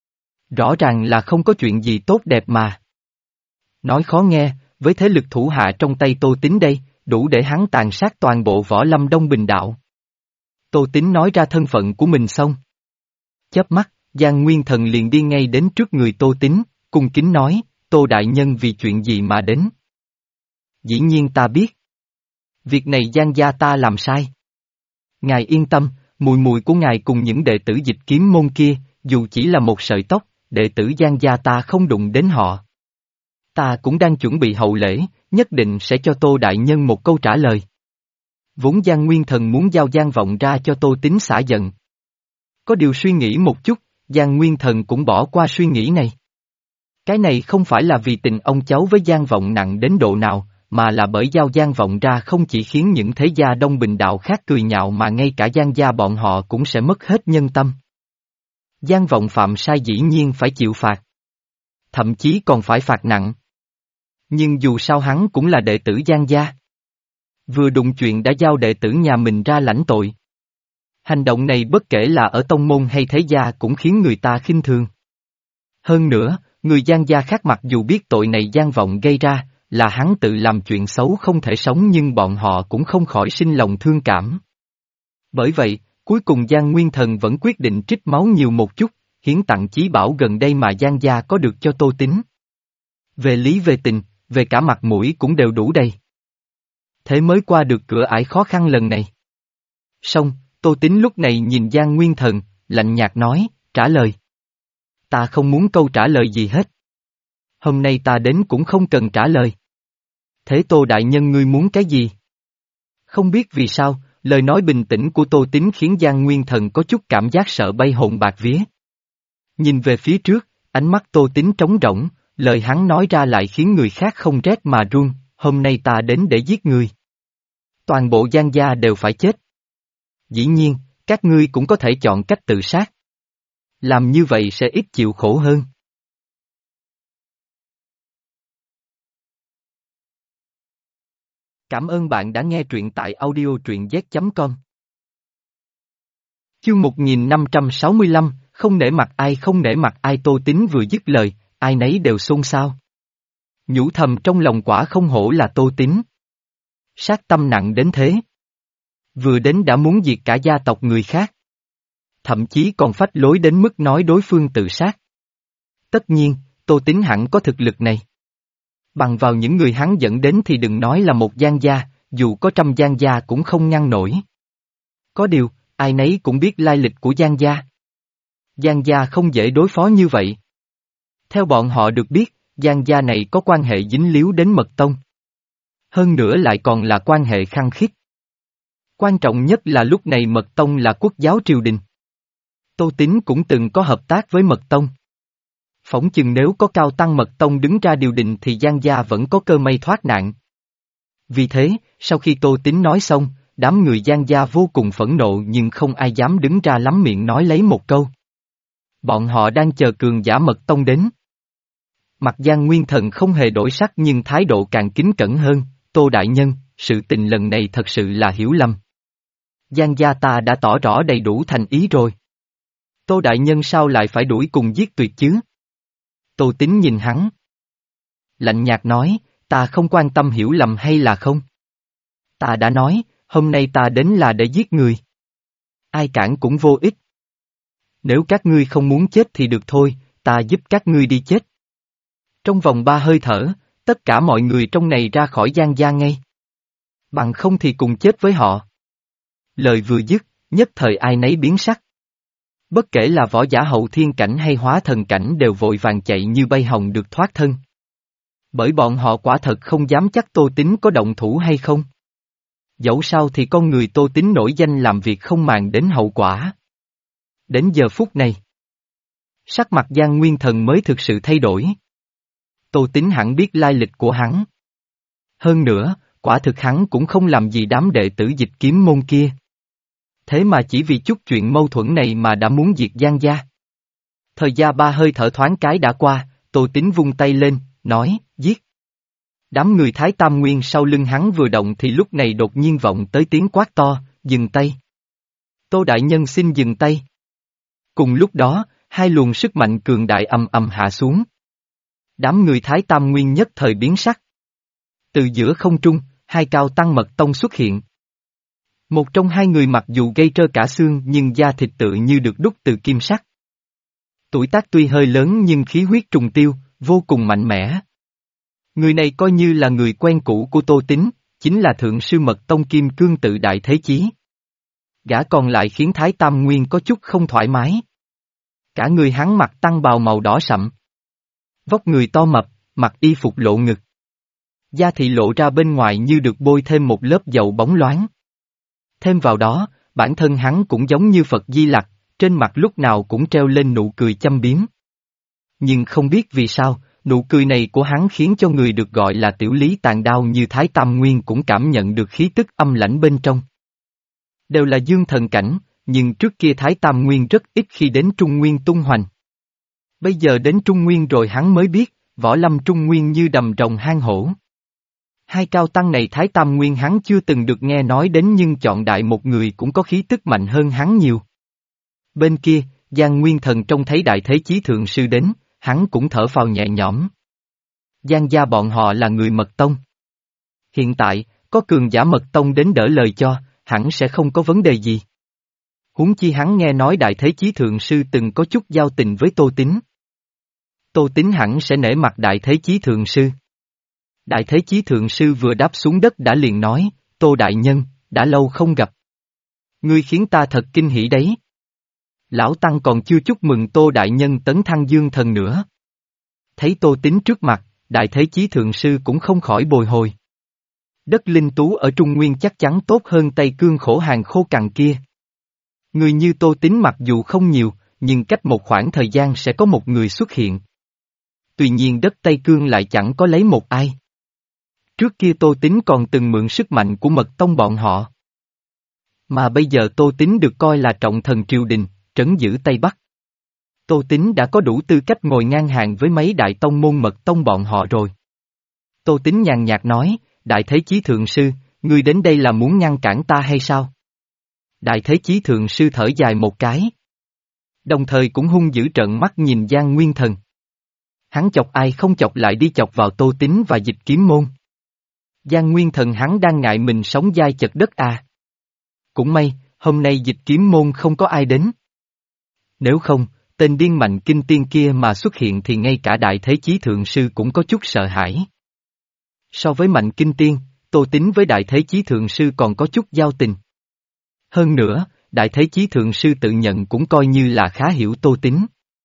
Rõ ràng là không có chuyện gì tốt đẹp mà. Nói khó nghe, với thế lực thủ hạ trong tay Tô Tín đây, đủ để hắn tàn sát toàn bộ võ lâm Đông Bình đạo. Tô Tín nói ra thân phận của mình xong. Chớp mắt, Giang Nguyên Thần liền đi ngay đến trước người Tô Tín, cung kính nói, Tô Đại Nhân vì chuyện gì mà đến? Dĩ nhiên ta biết. Việc này Giang gia ta làm sai. Ngài yên tâm, mùi mùi của ngài cùng những đệ tử Dịch Kiếm môn kia, dù chỉ là một sợi tóc, đệ tử Giang gia ta không đụng đến họ. Ta cũng đang chuẩn bị hậu lễ, nhất định sẽ cho Tô Đại Nhân một câu trả lời. Vốn Giang Nguyên Thần muốn giao Giang Vọng ra cho Tô Tín xả giận. Có điều suy nghĩ một chút, Giang Nguyên Thần cũng bỏ qua suy nghĩ này. Cái này không phải là vì tình ông cháu với Giang Vọng nặng đến độ nào, mà là bởi giao Giang Vọng ra không chỉ khiến những thế gia Đông Bình đạo khác cười nhạo mà ngay cả Giang gia bọn họ cũng sẽ mất hết nhân tâm. Giang Vọng phạm sai dĩ nhiên phải chịu phạt. Thậm chí còn phải phạt nặng. Nhưng dù sao hắn cũng là đệ tử Giang gia. Vừa đụng chuyện đã giao đệ tử nhà mình ra lãnh tội. Hành động này bất kể là ở tông môn hay thế gia cũng khiến người ta khinh thường. Hơn nữa, người Giang gia khác mặc dù biết tội này Giang Vọng gây ra, là hắn tự làm chuyện xấu không thể sống nhưng bọn họ cũng không khỏi sinh lòng thương cảm. Bởi vậy, cuối cùng Giang Nguyên Thần vẫn quyết định trích máu nhiều một chút, hiến tặng chí bảo gần đây mà Giang gia có được cho Tô Tín. Về lý về tình, về cả mặt mũi cũng đều đủ đầy. Thế mới qua được cửa ải khó khăn lần này. Xong, Tô Tín lúc này nhìn Giang Nguyên Thần, lạnh nhạt nói, trả lời. Ta không muốn câu trả lời gì hết. Hôm nay ta đến cũng không cần trả lời. Thế Tô Đại Nhân ngươi muốn cái gì? Không biết vì sao, lời nói bình tĩnh của Tô Tín khiến Giang Nguyên Thần có chút cảm giác sợ bay hồn bạc vía. Nhìn về phía trước, ánh mắt Tô Tín trống rỗng, lời hắn nói ra lại khiến người khác không rét mà run, hôm nay ta đến để giết người. Toàn bộ Giang gia đều phải chết. Dĩ nhiên, các ngươi cũng có thể chọn cách tự sát. Làm như vậy sẽ ít chịu khổ hơn. Cảm ơn bạn đã nghe truyện tại audio truyện z chấm com. Chương một nghìn năm trăm sáu mươi lăm, không nể mặt ai không nể mặt ai. Tô Tín vừa dứt lời, ai nấy đều xôn xao. Nhủ thầm trong lòng quả không hổ là Tô Tín. Sát tâm nặng đến thế. Vừa đến đã muốn diệt cả gia tộc người khác. Thậm chí còn phách lối đến mức nói đối phương tự sát. Tất nhiên, Tô Tín hẳn có thực lực này. Bằng vào những người hắn dẫn đến thì đừng nói là một Giang gia, dù có trăm Giang gia cũng không ngăn nổi. Có điều, ai nấy cũng biết lai lịch của Giang gia. Giang gia không dễ đối phó như vậy. Theo bọn họ được biết, Giang gia này có quan hệ dính líu đến Mật Tông. Hơn nữa lại còn là quan hệ khăng khít. Quan trọng nhất là lúc này Mật Tông là quốc giáo triều đình. Tô Tín cũng từng có hợp tác với Mật Tông. Phỏng chừng nếu có cao tăng Mật Tông đứng ra điều đình thì Giang gia vẫn có cơ may thoát nạn. Vì thế, sau khi Tô Tín nói xong, đám người Giang gia vô cùng phẫn nộ nhưng không ai dám đứng ra lắm miệng nói lấy một câu. Bọn họ đang chờ cường giả Mật Tông đến. Mặt Giang Nguyên Thần không hề đổi sắc nhưng thái độ càng kính cẩn hơn, Tô Đại Nhân, sự tình lần này thật sự là hiểu lầm. Giang gia ta đã tỏ rõ đầy đủ thành ý rồi. Tô Đại Nhân sao lại phải đuổi cùng giết tuyệt chứ? Tô Tín nhìn hắn. Lạnh nhạt nói, ta không quan tâm hiểu lầm hay là không. Ta đã nói, hôm nay ta đến là để giết người. Ai cản cũng vô ích. Nếu các ngươi không muốn chết thì được thôi, ta giúp các ngươi đi chết. Trong vòng ba hơi thở, tất cả mọi người trong này ra khỏi Giang gia ngay. Bằng không thì cùng chết với họ. Lời vừa dứt, nhất thời ai nấy biến sắc. Bất kể là võ giả hậu thiên cảnh hay hóa thần cảnh đều vội vàng chạy như bay hồng được thoát thân. Bởi bọn họ quả thật không dám chắc Tô Tín có động thủ hay không. Dẫu sao thì con người Tô Tín nổi danh làm việc không màng đến hậu quả. Đến giờ phút này, sắc mặt Giang Nguyên Thần mới thực sự thay đổi. Tô Tín hẳn biết lai lịch của hắn. Hơn nữa, quả thực hắn cũng không làm gì đám đệ tử Dịch Kiếm môn kia. Thế mà chỉ vì chút chuyện mâu thuẫn này mà đã muốn diệt Giang gia. Thời gian ba hơi thở thoáng cái đã qua, Tô Tín vung tay lên, nói, giết. Đám người Thái Tam Nguyên sau lưng hắn vừa động thì lúc này đột nhiên vọng tới tiếng quát to, dừng tay. Tô Đại Nhân xin dừng tay. Cùng lúc đó, hai luồng sức mạnh cường đại ầm ầm hạ xuống. Đám người Thái Tam Nguyên nhất thời biến sắc. Từ giữa không trung, hai Cao Tăng Mật Tông xuất hiện. Một trong hai người mặc dù gây trơ cả xương nhưng da thịt tự như được đúc từ kim sắt. Tuổi tác tuy hơi lớn nhưng khí huyết trùng tiêu, vô cùng mạnh mẽ. Người này coi như là người quen cũ của Tô Tín, chính là Thượng sư Mật Tông Kim Cương Tự Đại Thế Chí. Gã còn lại khiến Thái Tam Nguyên có chút không thoải mái. Cả người hắn mặc tăng bào màu đỏ sậm. Vóc người to mập, mặc y phục lộ ngực. Da thị lộ ra bên ngoài như được bôi thêm một lớp dầu bóng loáng. Thêm vào đó, bản thân hắn cũng giống như Phật Di Lặc, trên mặt lúc nào cũng treo lên nụ cười châm biếm. Nhưng không biết vì sao, nụ cười này của hắn khiến cho người được gọi là tiểu lý tàn đao như Thái Tam Nguyên cũng cảm nhận được khí tức âm lãnh bên trong. Đều là dương thần cảnh, nhưng trước kia Thái Tam Nguyên rất ít khi đến Trung Nguyên tung hoành. Bây giờ đến Trung Nguyên rồi hắn mới biết, võ lâm Trung Nguyên như đầm rồng hang hổ. Hai cao tăng này Thái Tam Nguyên hắn chưa từng được nghe nói đến nhưng chọn đại một người cũng có khí tức mạnh hơn hắn nhiều. Bên kia, Giang Nguyên Thần trông thấy Đại Thế Chí Thượng Sư đến, hắn cũng thở phào nhẹ nhõm. Giang gia bọn họ là người Mật Tông. Hiện tại, có cường giả Mật Tông đến đỡ lời cho, hẳn sẽ không có vấn đề gì. Huống chi hắn nghe nói Đại Thế Chí Thượng Sư từng có chút giao tình với Tô Tín. Tô Tín hẳn sẽ nể mặt Đại Thế Chí Thượng Sư. Đại Thế Chí Thượng Sư vừa đáp xuống đất đã liền nói, Tô Đại Nhân, đã lâu không gặp. Ngươi khiến ta thật kinh hỉ đấy. Lão Tăng còn chưa chúc mừng Tô Đại Nhân tấn thăng dương thần nữa. Thấy Tô Tín trước mặt, Đại Thế Chí Thượng Sư cũng không khỏi bồi hồi. Đất linh tú ở Trung Nguyên chắc chắn tốt hơn Tây Cương khổ hàng khô cằn kia. Người như Tô Tín mặc dù không nhiều, nhưng cách một khoảng thời gian sẽ có một người xuất hiện. Tuy nhiên đất Tây Cương lại chẳng có lấy một ai. Trước kia Tô Tín còn từng mượn sức mạnh của Mật Tông bọn họ. Mà bây giờ Tô Tín được coi là trọng thần triều đình, trấn giữ Tây Bắc. Tô Tín đã có đủ tư cách ngồi ngang hàng với mấy đại tông môn Mật Tông bọn họ rồi. Tô Tín nhàn nhạt nói, Đại Thế Chí Thượng Sư, ngươi đến đây là muốn ngăn cản ta hay sao? Đại Thế Chí Thượng Sư thở dài một cái. Đồng thời cũng hung dữ trợn mắt nhìn Giang Nguyên Thần. Hắn chọc ai không chọc lại đi chọc vào Tô Tín và Dịch Kiếm môn. Giang Nguyên Thần hắn đang ngại mình sống dai chật đất à. Cũng may, hôm nay Dịch Kiếm môn không có ai đến. Nếu không, tên điên mạnh kinh tiên kia mà xuất hiện thì ngay cả Đại Thế Chí Thượng Sư cũng có chút sợ hãi. So với mạnh kinh tiên, Tô Tín với Đại Thế Chí Thượng Sư còn có chút giao tình. Hơn nữa, Đại Thế Chí Thượng Sư tự nhận cũng coi như là khá hiểu Tô Tín.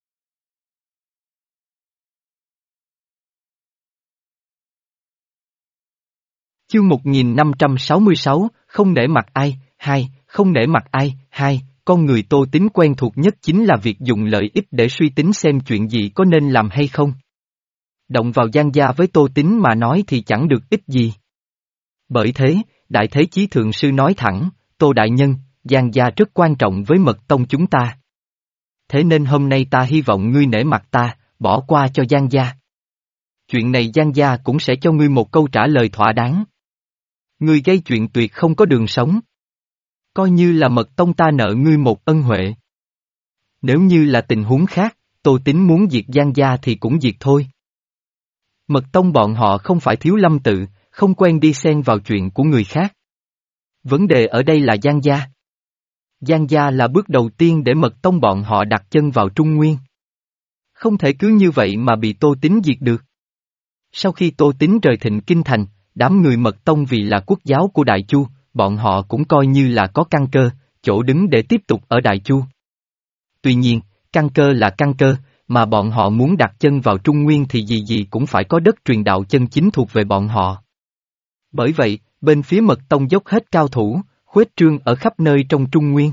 Chương một nghìn năm trăm sáu mươi sáu, không nể mặt ai, hai, không nể mặt ai, hai, con người Tô Tín quen thuộc nhất chính là việc dùng lợi ích để suy tính xem chuyện gì có nên làm hay không. Động vào Giang gia với Tô Tín mà nói thì chẳng được ích gì. Bởi thế, Đại Thế Chí Thượng Sư nói thẳng, Tô Đại Nhân, Giang gia rất quan trọng với Mật Tông chúng ta. Thế nên hôm nay ta hy vọng ngươi nể mặt ta, bỏ qua cho Giang gia. Chuyện này Giang gia cũng sẽ cho ngươi một câu trả lời thỏa đáng. Ngươi gây chuyện tuyệt không có đường sống. Coi như là Mật Tông ta nợ ngươi một ân huệ. Nếu như là tình huống khác, Tô Tín muốn diệt Giang gia thì cũng diệt thôi. Mật Tông bọn họ không phải thiếu lâm tự, không quen đi xen vào chuyện của người khác. Vấn đề ở đây là Giang gia. Giang gia là bước đầu tiên để Mật Tông bọn họ đặt chân vào Trung Nguyên. Không thể cứ như vậy mà bị Tô Tín diệt được. Sau khi Tô Tín rời Thịnh Kinh Thành, đám người Mật Tông vì là quốc giáo của Đại Chu, bọn họ cũng coi như là có căn cơ, chỗ đứng để tiếp tục ở Đại Chu. Tuy nhiên, căn cơ là căn cơ, mà bọn họ muốn đặt chân vào Trung Nguyên thì gì gì cũng phải có đất truyền đạo chân chính thuộc về bọn họ. Bởi vậy, Bên phía Mật Tông dốc hết cao thủ, khuếch trương ở khắp nơi trong Trung Nguyên.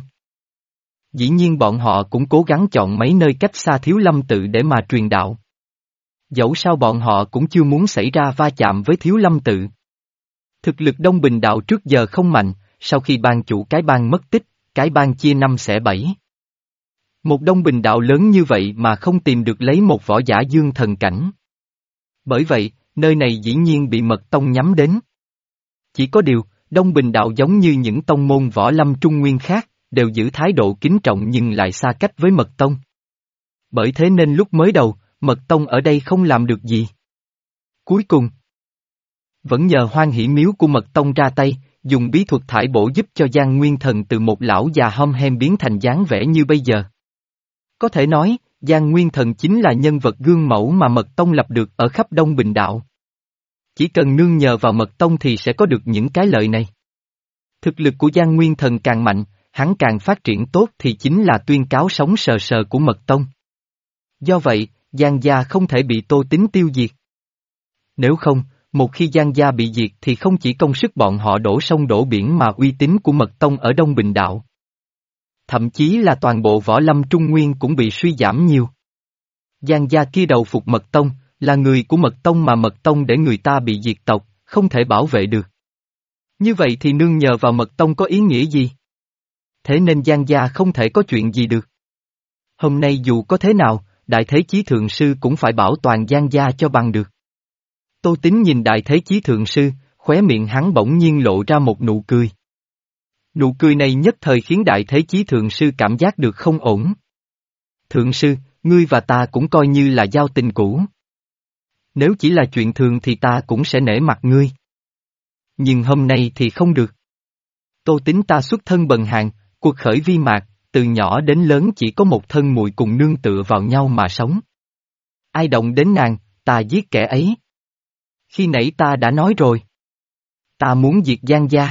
Dĩ nhiên bọn họ cũng cố gắng chọn mấy nơi cách xa Thiếu Lâm Tự để mà truyền đạo. Dẫu sao bọn họ cũng chưa muốn xảy ra va chạm với Thiếu Lâm Tự. Thực lực Đông Bình Đạo trước giờ không mạnh, sau khi ban chủ cái bang mất tích, cái bang chia năm xẻ bảy. Một Đông Bình Đạo lớn như vậy mà không tìm được lấy một võ giả dương thần cảnh. Bởi vậy, nơi này dĩ nhiên bị Mật Tông nhắm đến. Chỉ có điều, Đông Bình Đạo giống như những tông môn võ lâm Trung Nguyên khác, đều giữ thái độ kính trọng nhưng lại xa cách với Mật Tông. Bởi thế nên lúc mới đầu, Mật Tông ở đây không làm được gì. Cuối cùng, vẫn nhờ Hoan Hỷ Miếu của Mật Tông ra tay, dùng bí thuật thải bổ giúp cho Giang Nguyên Thần từ một lão già hom hem biến thành dáng vẻ như bây giờ. Có thể nói, Giang Nguyên Thần chính là nhân vật gương mẫu mà Mật Tông lập được ở khắp Đông Bình Đạo. Chỉ cần nương nhờ vào Mật Tông thì sẽ có được những cái lợi này. Thực lực của Giang Nguyên Thần càng mạnh, hắn càng phát triển tốt thì chính là tuyên cáo sống sờ sờ của Mật Tông. Do vậy, Giang gia không thể bị Tô Tín tiêu diệt. Nếu không, một khi Giang gia bị diệt thì không chỉ công sức bọn họ đổ sông đổ biển mà uy tín của Mật Tông ở Đông Bình Đạo. Thậm chí là toàn bộ võ lâm Trung Nguyên cũng bị suy giảm nhiều. Giang gia kia đầu phục Mật Tông, là người của Mật Tông mà Mật Tông để người ta bị diệt tộc, không thể bảo vệ được. Như vậy thì nương nhờ vào Mật Tông có ý nghĩa gì? Thế nên Giang gia không thể có chuyện gì được. Hôm nay dù có thế nào, Đại Thế Chí Thượng Sư cũng phải bảo toàn Giang gia cho bằng được. Tô Tín nhìn Đại Thế Chí Thượng Sư, khóe miệng hắn bỗng nhiên lộ ra một nụ cười. Nụ cười này nhất thời khiến Đại Thế Chí Thượng Sư cảm giác được không ổn. Thượng Sư, ngươi và ta cũng coi như là giao tình cũ. Nếu chỉ là chuyện thường thì ta cũng sẽ nể mặt ngươi. Nhưng hôm nay thì không được. Tô Tín ta xuất thân bần hàn, cuộc khởi vi mạc, từ nhỏ đến lớn chỉ có một thân muội cùng nương tựa vào nhau mà sống. Ai động đến nàng, ta giết kẻ ấy. Khi nãy ta đã nói rồi. Ta muốn diệt Giang gia.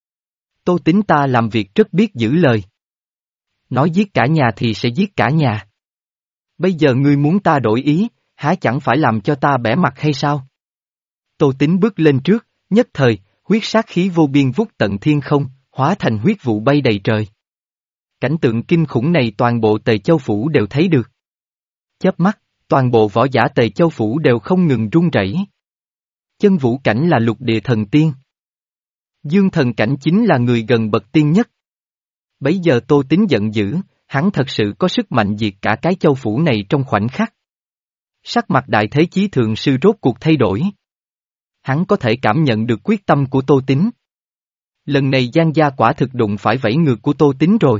Tô Tín ta làm việc rất biết giữ lời. Nói giết cả nhà thì sẽ giết cả nhà. Bây giờ ngươi muốn ta đổi ý, há chẳng phải làm cho ta bẻ mặt hay sao? Tô Tín bước lên trước, nhất thời, huyết sát khí vô biên vút tận thiên không, hóa thành huyết vụ bay đầy trời. Cảnh tượng kinh khủng này toàn bộ Tề Châu Phủ đều thấy được. Chớp mắt, toàn bộ võ giả Tề Châu Phủ đều không ngừng run rẩy. Chân vũ cảnh là lục địa thần tiên. Dương thần cảnh chính là người gần bậc tiên nhất. Bấy giờ Tô Tín giận dữ, hắn thật sự có sức mạnh diệt cả cái châu phủ này trong khoảnh khắc. Sắc mặt Đại Thế Chí Thượng Sư rốt cuộc thay đổi. Hắn có thể cảm nhận được quyết tâm của Tô Tín. Lần này Giang gia quả thực đụng phải vảy ngược của Tô Tín rồi.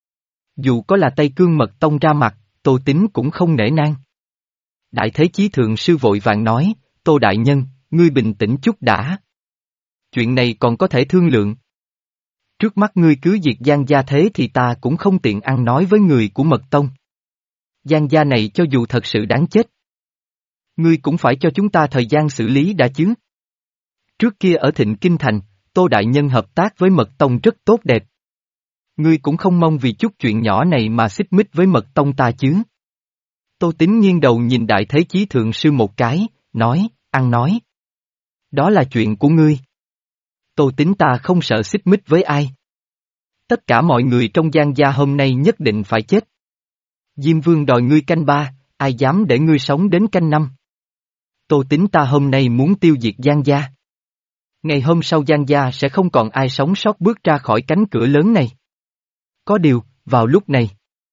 Dù có là Tây Cương Mật Tông ra mặt, Tô Tín cũng không nể nang. Đại Thế Chí Thượng Sư vội vàng nói, Tô Đại Nhân, ngươi bình tĩnh chút đã. Chuyện này còn có thể thương lượng. Trước mắt ngươi cứ diệt Giang gia thế thì ta cũng không tiện ăn nói với người của Mật Tông. Giang gia này cho dù thật sự đáng chết. Ngươi cũng phải cho chúng ta thời gian xử lý đã chứ. Trước kia ở Thịnh Kinh Thành, Tô Đại Nhân hợp tác với Mật Tông rất tốt đẹp. Ngươi cũng không mong vì chút chuyện nhỏ này mà xích mích với Mật Tông ta chứ. Tô Tín nghiêng đầu nhìn Đại Thế Chí Thượng Sư một cái, nói, ăn nói. Đó là chuyện của ngươi. Tô Tín ta không sợ xích mích với ai. Tất cả mọi người trong Giang gia hôm nay nhất định phải chết. Diêm Vương đòi ngươi canh ba, ai dám để ngươi sống đến canh năm. Tô Tín ta hôm nay muốn tiêu diệt Giang gia. Ngày hôm sau Giang gia sẽ không còn ai sống sót bước ra khỏi cánh cửa lớn này. Có điều, vào lúc này,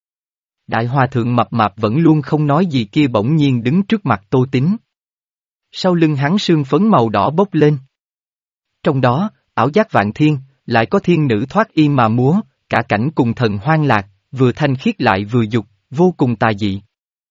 Đại Hòa Thượng mập mạp vẫn luôn không nói gì kia bỗng nhiên đứng trước mặt Tô Tín. Sau lưng hắn sương phấn màu đỏ bốc lên. Trong đó, ảo giác vạn thiên, lại có thiên nữ thoát y mà múa, cả cảnh cùng thần hoang lạc, vừa thanh khiết lại vừa dục, vô cùng tà dị.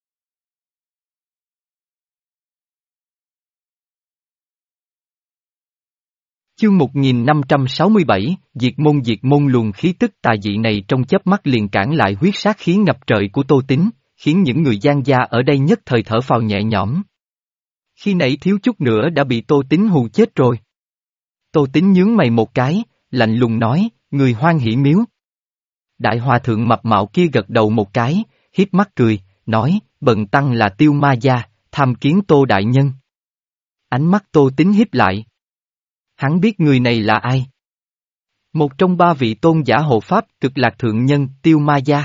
Chương một nghìn năm trăm sáu mươi bảy, diệt môn diệt môn luồng khí tức tà dị này trong chớp mắt liền cản lại huyết sát khí ngập trời của Tô Tín, khiến những người Giang gia ở đây nhất thời thở phào nhẹ nhõm. Khi nãy thiếu chút nữa đã bị Tô Tín hù chết rồi. Tô Tín nhướng mày một cái, lạnh lùng nói, người Hoan Hỷ Miếu. Đại Hòa Thượng mập mạo kia gật đầu một cái, hiếp mắt cười, nói, bần tăng là Tiêu Ma Gia, tham kiến Tô Đại Nhân. Ánh mắt Tô Tín hiếp lại. Hắn biết người này là ai. Một trong ba vị tôn giả hộ pháp cực lạc thượng nhân Tiêu Ma Gia.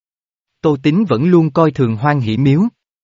Tô Tín vẫn luôn coi thường Hoan Hỷ Miếu.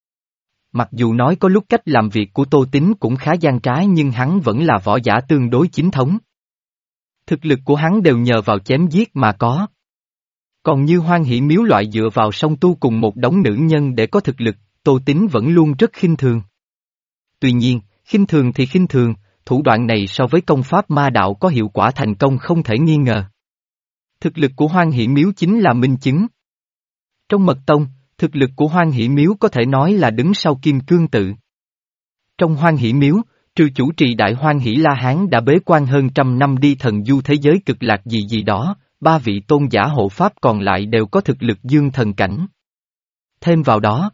Mặc dù nói có lúc cách làm việc của Tô Tín cũng khá gian trá nhưng hắn vẫn là võ giả tương đối chính thống. Thực lực của hắn đều nhờ vào chém giết mà có. Còn như Hoan Hỷ Miếu loại dựa vào song tu cùng một đống nữ nhân để có thực lực, Tô Tín vẫn luôn rất khinh thường. Tuy nhiên, khinh thường thì khinh thường, thủ đoạn này so với công pháp ma đạo có hiệu quả thành công không thể nghi ngờ. Thực lực của Hoan Hỷ Miếu chính là minh chứng. Trong mật tông, thực lực của Hoan Hỷ Miếu có thể nói là đứng sau Kim Cương Tự. Trong Hoan Hỷ Miếu, trừ chủ trì Đại Hoan Hỷ La Hán đã bế quan hơn trăm năm đi thần du thế giới cực lạc gì gì đó, ba vị tôn giả hộ pháp còn lại đều có thực lực dương thần cảnh. Thêm vào đó,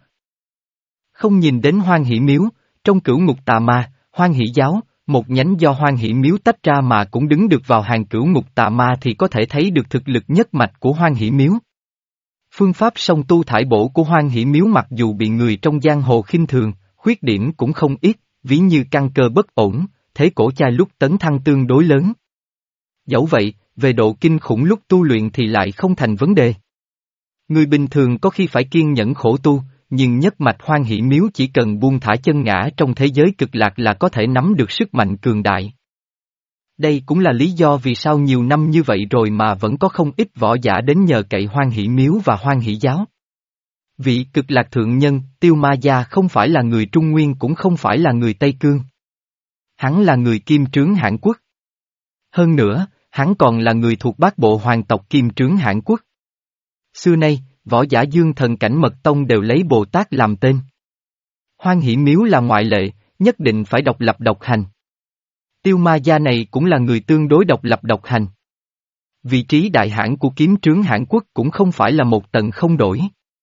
không nhìn đến Hoan Hỷ Miếu, trong cửu ngục tà ma, Hoan Hỷ Giáo, một nhánh do Hoan Hỷ Miếu tách ra mà cũng đứng được vào hàng cửu ngục tà ma thì có thể thấy được thực lực nhất mạch của Hoan Hỷ Miếu. Phương pháp song tu thải bổ của Hoan Hỷ Miếu mặc dù bị người trong giang hồ khinh thường, khuyết điểm cũng không ít, ví như căn cơ bất ổn, thế cổ chai lúc tấn thăng tương đối lớn. Dẫu vậy, về độ kinh khủng lúc tu luyện thì lại không thành vấn đề. Người bình thường có khi phải kiên nhẫn khổ tu, nhưng nhất mạch Hoan Hỷ Miếu chỉ cần buông thả chân ngã trong thế giới cực lạc là có thể nắm được sức mạnh cường đại. Đây cũng là lý do vì sao nhiều năm như vậy rồi mà vẫn có không ít võ giả đến nhờ cậy Hoan Hỷ Miếu và Hoan Hỷ Giáo. Vị cực lạc thượng nhân, Tiêu Ma Gia không phải là người Trung Nguyên cũng không phải là người Tây Cương. Hắn là người Kim Trướng Hãn Quốc. Hơn nữa, hắn còn là người thuộc bát bộ hoàng tộc Kim Trướng Hãn Quốc. Xưa nay, võ giả dương thần cảnh mật tông đều lấy Bồ Tát làm tên. Hoan Hỷ Miếu là ngoại lệ, nhất định phải độc lập độc hành. Tiêu Ma Gia này cũng là người tương đối độc lập độc hành. Vị trí đại hãn của Kiếm Trướng Hãn Quốc cũng không phải là một tầng không đổi.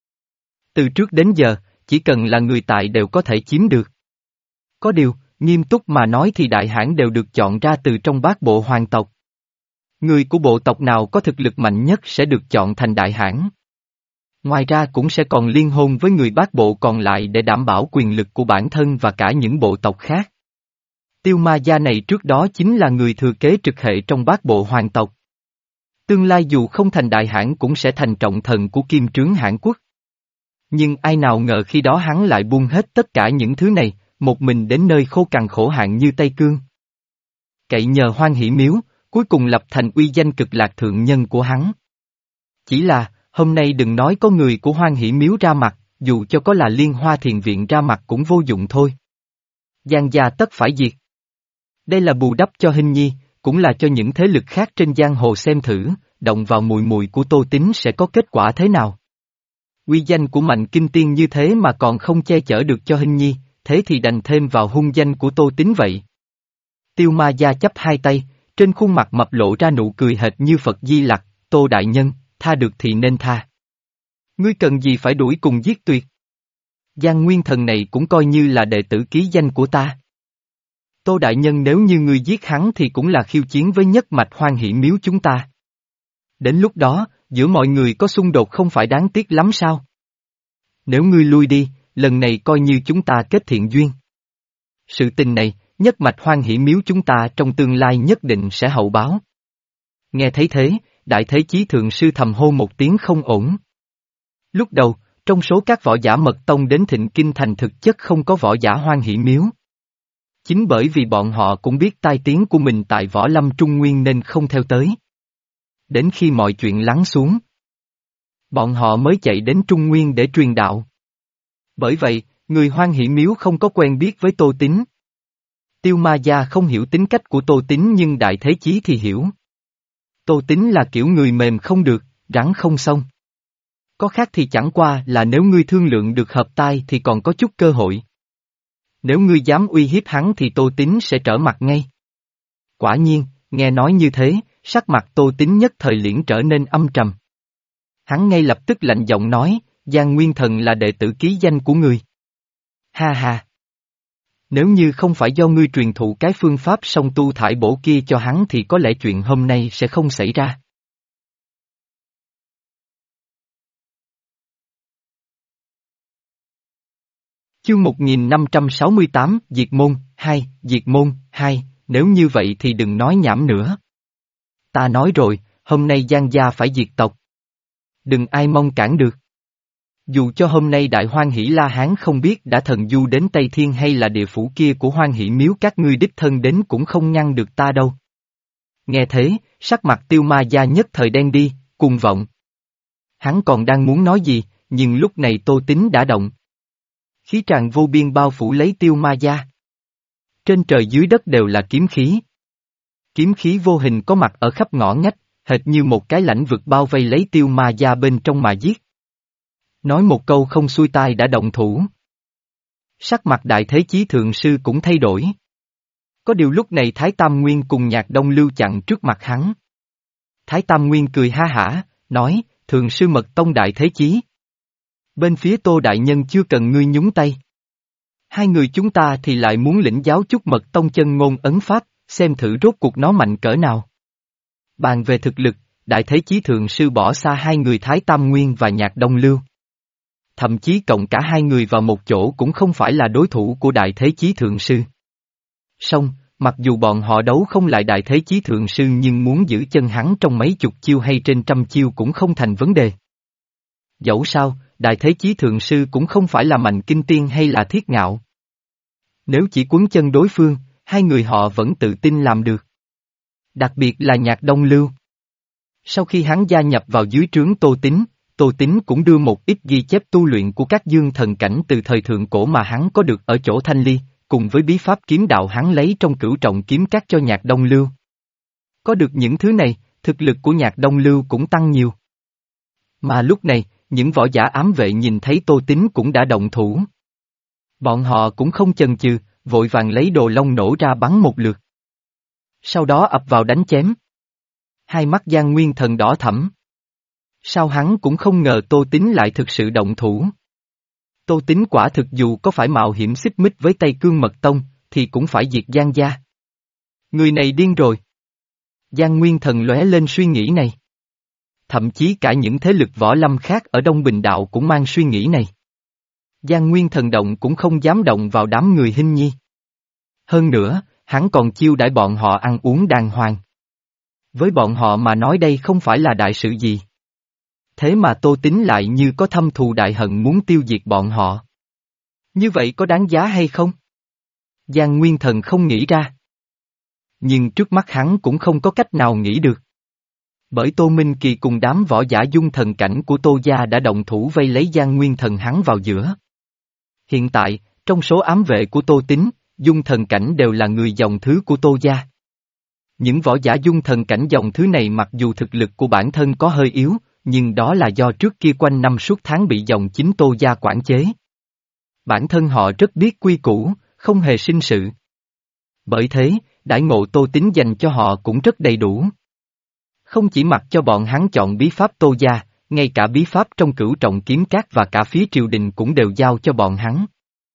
Từ trước đến giờ, chỉ cần là người tài đều có thể chiếm được. Có điều, nghiêm túc mà nói thì đại hãn đều được chọn ra từ trong bát bộ hoàng tộc. Người của bộ tộc nào có thực lực mạnh nhất sẽ được chọn thành đại hãn. Ngoài ra cũng sẽ còn liên hôn với người bát bộ còn lại để đảm bảo quyền lực của bản thân và cả những bộ tộc khác. Tiêu Ma Gia này trước đó chính là người thừa kế trực hệ trong bát bộ hoàng tộc. Tương lai dù không thành đại hãn cũng sẽ thành trọng thần của Kim Trướng Hãn Quốc. Nhưng ai nào ngờ khi đó hắn lại buông hết tất cả những thứ này, một mình đến nơi khô cằn khổ hạn như Tây Cương. Cậy nhờ Hoan Hỷ Miếu, cuối cùng lập thành uy danh cực lạc thượng nhân của hắn. Chỉ là, hôm nay đừng nói có người của Hoan Hỷ Miếu ra mặt, dù cho có là Liên Hoa Thiền Viện ra mặt cũng vô dụng thôi. Giang gia tất phải diệt. Đây là bù đắp cho Hinh Nhi, cũng là cho những thế lực khác trên giang hồ xem thử, động vào mùi mùi của Tô Tín sẽ có kết quả thế nào. Uy danh của Mạnh Kinh Tiên như thế mà còn không che chở được cho Hinh Nhi, thế thì đành thêm vào hung danh của Tô Tín vậy. Tiêu Ma Gia chắp hai tay, trên khuôn mặt mập lộ ra nụ cười hệt như Phật Di Lặc, Tô Đại Nhân, tha được thì nên tha. Ngươi cần gì phải đuổi cùng giết tuyệt. Giang Nguyên Thần này cũng coi như là đệ tử ký danh của ta. Tô Đại Nhân nếu như ngươi giết hắn thì cũng là khiêu chiến với nhất mạch Hoan Hỷ Miếu chúng ta. Đến lúc đó, giữa mọi người có xung đột không phải đáng tiếc lắm sao? Nếu ngươi lui đi, lần này coi như chúng ta kết thiện duyên. Sự tình này, nhất mạch Hoan Hỷ Miếu chúng ta trong tương lai nhất định sẽ hậu báo. Nghe thấy thế, Đại Thế Chí Thượng Sư thầm hô một tiếng không ổn. Lúc đầu, trong số các võ giả mật tông đến Thịnh Kinh Thành thực chất không có võ giả Hoan Hỷ Miếu. Chính bởi vì bọn họ cũng biết tai tiếng của mình tại Võ Lâm Trung Nguyên nên không theo tới. Đến khi mọi chuyện lắng xuống, bọn họ mới chạy đến Trung Nguyên để truyền đạo. Bởi vậy, người Hoan Hỷ Miếu không có quen biết với Tô Tín. Tiêu Ma Gia không hiểu tính cách của Tô Tín nhưng Đại Thế Chí thì hiểu. Tô Tín là kiểu người mềm không được, rắn không xong. Có khác thì chẳng qua là nếu ngươi thương lượng được hợp tai thì còn có chút cơ hội. Nếu ngươi dám uy hiếp hắn thì Tô Tín sẽ trở mặt ngay. Quả nhiên, nghe nói như thế, sắc mặt Tô Tín nhất thời liễn trở nên âm trầm. Hắn ngay lập tức lạnh giọng nói, Giang Nguyên Thần là đệ tử ký danh của ngươi. Ha ha! Nếu như không phải do ngươi truyền thụ cái phương pháp song tu thải bổ kia cho hắn thì có lẽ chuyện hôm nay sẽ không xảy ra. Chương một nghìn năm trăm sáu mươi tám, Diệt Môn, hai, Diệt Môn, hai, nếu như vậy thì đừng nói nhảm nữa. Ta nói rồi, hôm nay Giang gia phải diệt tộc. Đừng ai mong cản được. Dù cho hôm nay Đại Hoan Hỷ La Hán không biết đã thần du đến Tây Thiên hay là địa phủ kia của Hoan Hỷ Miếu các ngươi đích thân đến cũng không ngăn được ta đâu. Nghe thế, sắc mặt Tiêu Ma Gia nhất thời đen đi, cuồng vọng. Hắn còn đang muốn nói gì, nhưng lúc này Tô Tín đã động. Khí tràn vô biên bao phủ lấy Tiêu Ma Gia. Trên trời dưới đất đều là kiếm khí. Kiếm khí vô hình có mặt ở khắp ngõ ngách, hệt như một cái lãnh vực bao vây lấy Tiêu Ma Gia bên trong mà giết. Nói một câu không xuôi tai đã động thủ. Sắc mặt Đại Thế Chí Thượng Sư cũng thay đổi. Có điều lúc này Thái Tam Nguyên cùng Nhạc Đông Lưu chặn trước mặt hắn. Thái Tam Nguyên cười ha hả, nói, Thượng Sư mật tông Đại Thế Chí. Bên phía Tô Đại Nhân chưa cần ngươi nhúng tay. Hai người chúng ta thì lại muốn lĩnh giáo chút mật tông chân ngôn ấn pháp, xem thử rốt cuộc nó mạnh cỡ nào. Bàn về thực lực, Đại Thế Chí Thượng Sư bỏ xa hai người Thái Tam Nguyên và Nhạc Đông Lưu. Thậm chí cộng cả hai người vào một chỗ cũng không phải là đối thủ của Đại Thế Chí Thượng Sư. Song, mặc dù bọn họ đấu không lại Đại Thế Chí Thượng Sư nhưng muốn giữ chân hắn trong mấy chục chiêu hay trên trăm chiêu cũng không thành vấn đề. Dẫu sao, Đại Thế Chí Thượng Sư cũng không phải là Mạnh Kinh Tiên hay là Thiết Ngạo. Nếu chỉ quấn chân đối phương, hai người họ vẫn tự tin làm được. Đặc biệt là Nhạc Đông Lưu. Sau khi hắn gia nhập vào dưới trướng Tô Tín, Tô Tín cũng đưa một ít ghi chép tu luyện của các dương thần cảnh từ thời thượng cổ mà hắn có được ở chỗ Thanh Ly, cùng với bí pháp kiếm đạo hắn lấy trong Cửu Trọng Kiếm Các cho Nhạc Đông Lưu. Có được những thứ này, thực lực của Nhạc Đông Lưu cũng tăng nhiều. Mà lúc này, những võ giả ám vệ nhìn thấy Tô Tín cũng đã động thủ. Bọn họ cũng không chần chừ, vội vàng lấy đồ long nổ ra bắn một lượt. Sau đó ập vào đánh chém. Hai mắt Giang Nguyên Thần đỏ thẫm. Sao hắn cũng không ngờ Tô Tín lại thực sự động thủ. Tô Tín quả thực dù có phải mạo hiểm xích mích với Tây Cương Mật Tông, thì cũng phải diệt Giang gia. Người này điên rồi. Giang Nguyên Thần lóe lên suy nghĩ này. Thậm chí cả những thế lực võ lâm khác ở Đông Bình Đạo cũng mang suy nghĩ này. Giang Nguyên Thần động cũng không dám động vào đám người Hinh Nhi. Hơn nữa, hắn còn chiêu đãi bọn họ ăn uống đàng hoàng. Với bọn họ mà nói đây không phải là đại sự gì. Thế mà Tô Tín lại như có thâm thù đại hận muốn tiêu diệt bọn họ. Như vậy có đáng giá hay không? Giang Nguyên Thần không nghĩ ra. Nhưng trước mắt hắn cũng không có cách nào nghĩ được. Bởi Tô Minh Kỳ cùng đám võ giả dung thần cảnh của Tô gia đã động thủ vây lấy Giang Nguyên Thần hắn vào giữa. Hiện tại, trong số ám vệ của Tô Tín, dung thần cảnh đều là người dòng thứ của Tô gia. Những võ giả dung thần cảnh dòng thứ này mặc dù thực lực của bản thân có hơi yếu, nhưng đó là do trước kia quanh năm suốt tháng bị dòng chính Tô gia quản chế. Bản thân họ rất biết quy củ, không hề sinh sự. Bởi thế, đãi ngộ Tô Tín dành cho họ cũng rất đầy đủ. Không chỉ mặc cho bọn hắn chọn bí pháp Tô gia, ngay cả bí pháp trong Cửu Trọng Kiếm Các và cả phía triều đình cũng đều giao cho bọn hắn.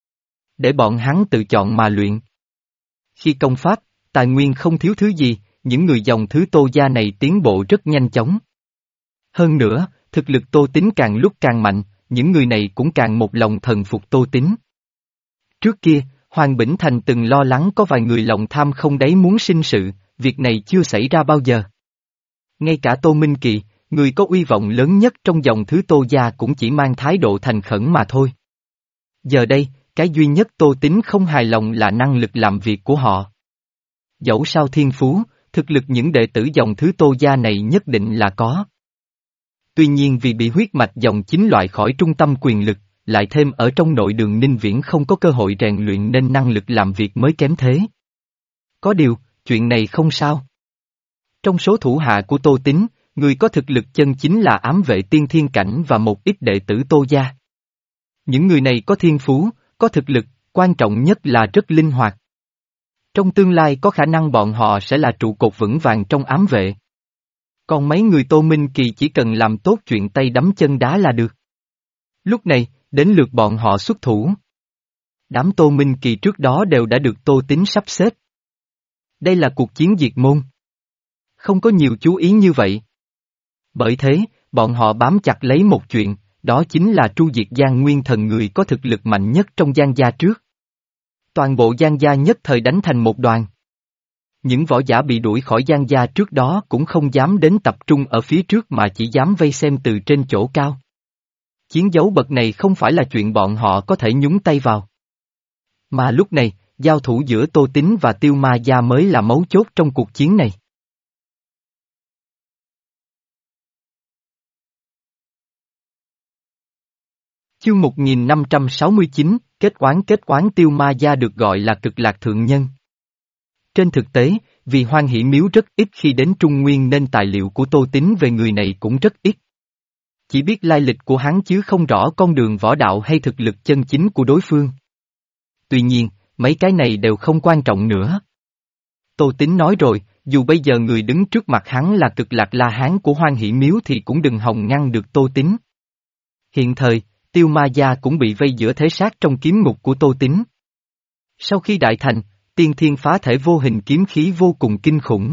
Để bọn hắn tự chọn mà luyện. Khi công pháp, tài nguyên không thiếu thứ gì, những người dòng thứ Tô gia này tiến bộ rất nhanh chóng. Hơn nữa, thực lực Tô Tín càng lúc càng mạnh, những người này cũng càng một lòng thần phục Tô Tín. Trước kia, Hoàng Bỉnh Thành từng lo lắng có vài người lòng tham không đáy muốn sinh sự, việc này chưa xảy ra bao giờ. Ngay cả Tô Minh Kỳ, người có uy vọng lớn nhất trong dòng thứ Tô gia cũng chỉ mang thái độ thành khẩn mà thôi. Giờ đây, cái duy nhất Tô Tín không hài lòng là năng lực làm việc của họ. Dẫu sao thiên phú, thực lực những đệ tử dòng thứ Tô gia này nhất định là có. Tuy nhiên vì bị huyết mạch dòng chính loại khỏi trung tâm quyền lực, lại thêm ở trong nội đường Ninh Viễn không có cơ hội rèn luyện nên năng lực làm việc mới kém thế. Có điều, chuyện này không sao. Trong số thủ hạ của Tô Tín, người có thực lực chân chính là ám vệ tiên thiên cảnh và một ít đệ tử Tô gia. Những người này có thiên phú, có thực lực, quan trọng nhất là rất linh hoạt. Trong tương lai có khả năng bọn họ sẽ là trụ cột vững vàng trong ám vệ. Còn mấy người Tô Minh Kỳ chỉ cần làm tốt chuyện tay đấm chân đá là được. Lúc này, đến lượt bọn họ xuất thủ. Đám Tô Minh Kỳ trước đó đều đã được Tô Tín sắp xếp. Đây là cuộc chiến diệt môn. Không có nhiều chú ý như vậy. Bởi thế, bọn họ bám chặt lấy một chuyện, đó chính là tru diệt Giang Nguyên Thần người có thực lực mạnh nhất trong Giang gia trước. Toàn bộ Giang gia nhất thời đánh thành một đoàn. Những võ giả bị đuổi khỏi Giang gia trước đó cũng không dám đến tập trung ở phía trước mà chỉ dám vây xem từ trên chỗ cao. Chiến dấu bậc này không phải là chuyện bọn họ có thể nhúng tay vào. Mà lúc này, giao thủ giữa Tô Tín và Tiêu Ma Gia mới là mấu chốt trong cuộc chiến này. Chương một nghìn năm trăm sáu mươi chín, kết oán kết oán Tiêu Ma Gia được gọi là cực lạc thượng nhân. Trên thực tế, vì Hoan Hỷ Miếu rất ít khi đến Trung Nguyên nên tài liệu của Tô Tín về người này cũng rất ít. Chỉ biết lai lịch của hắn chứ không rõ con đường võ đạo hay thực lực chân chính của đối phương. Tuy nhiên, mấy cái này đều không quan trọng nữa. Tô Tín nói rồi, dù bây giờ người đứng trước mặt hắn là cực lạc La Hán của Hoan Hỷ Miếu thì cũng đừng hòng ngăn được Tô Tín. Hiện thời, Tiêu Ma Gia cũng bị vây giữa thế sát trong kiếm ngục của Tô Tín. Sau khi đại thành, tiên thiên phá thể vô hình kiếm khí vô cùng kinh khủng.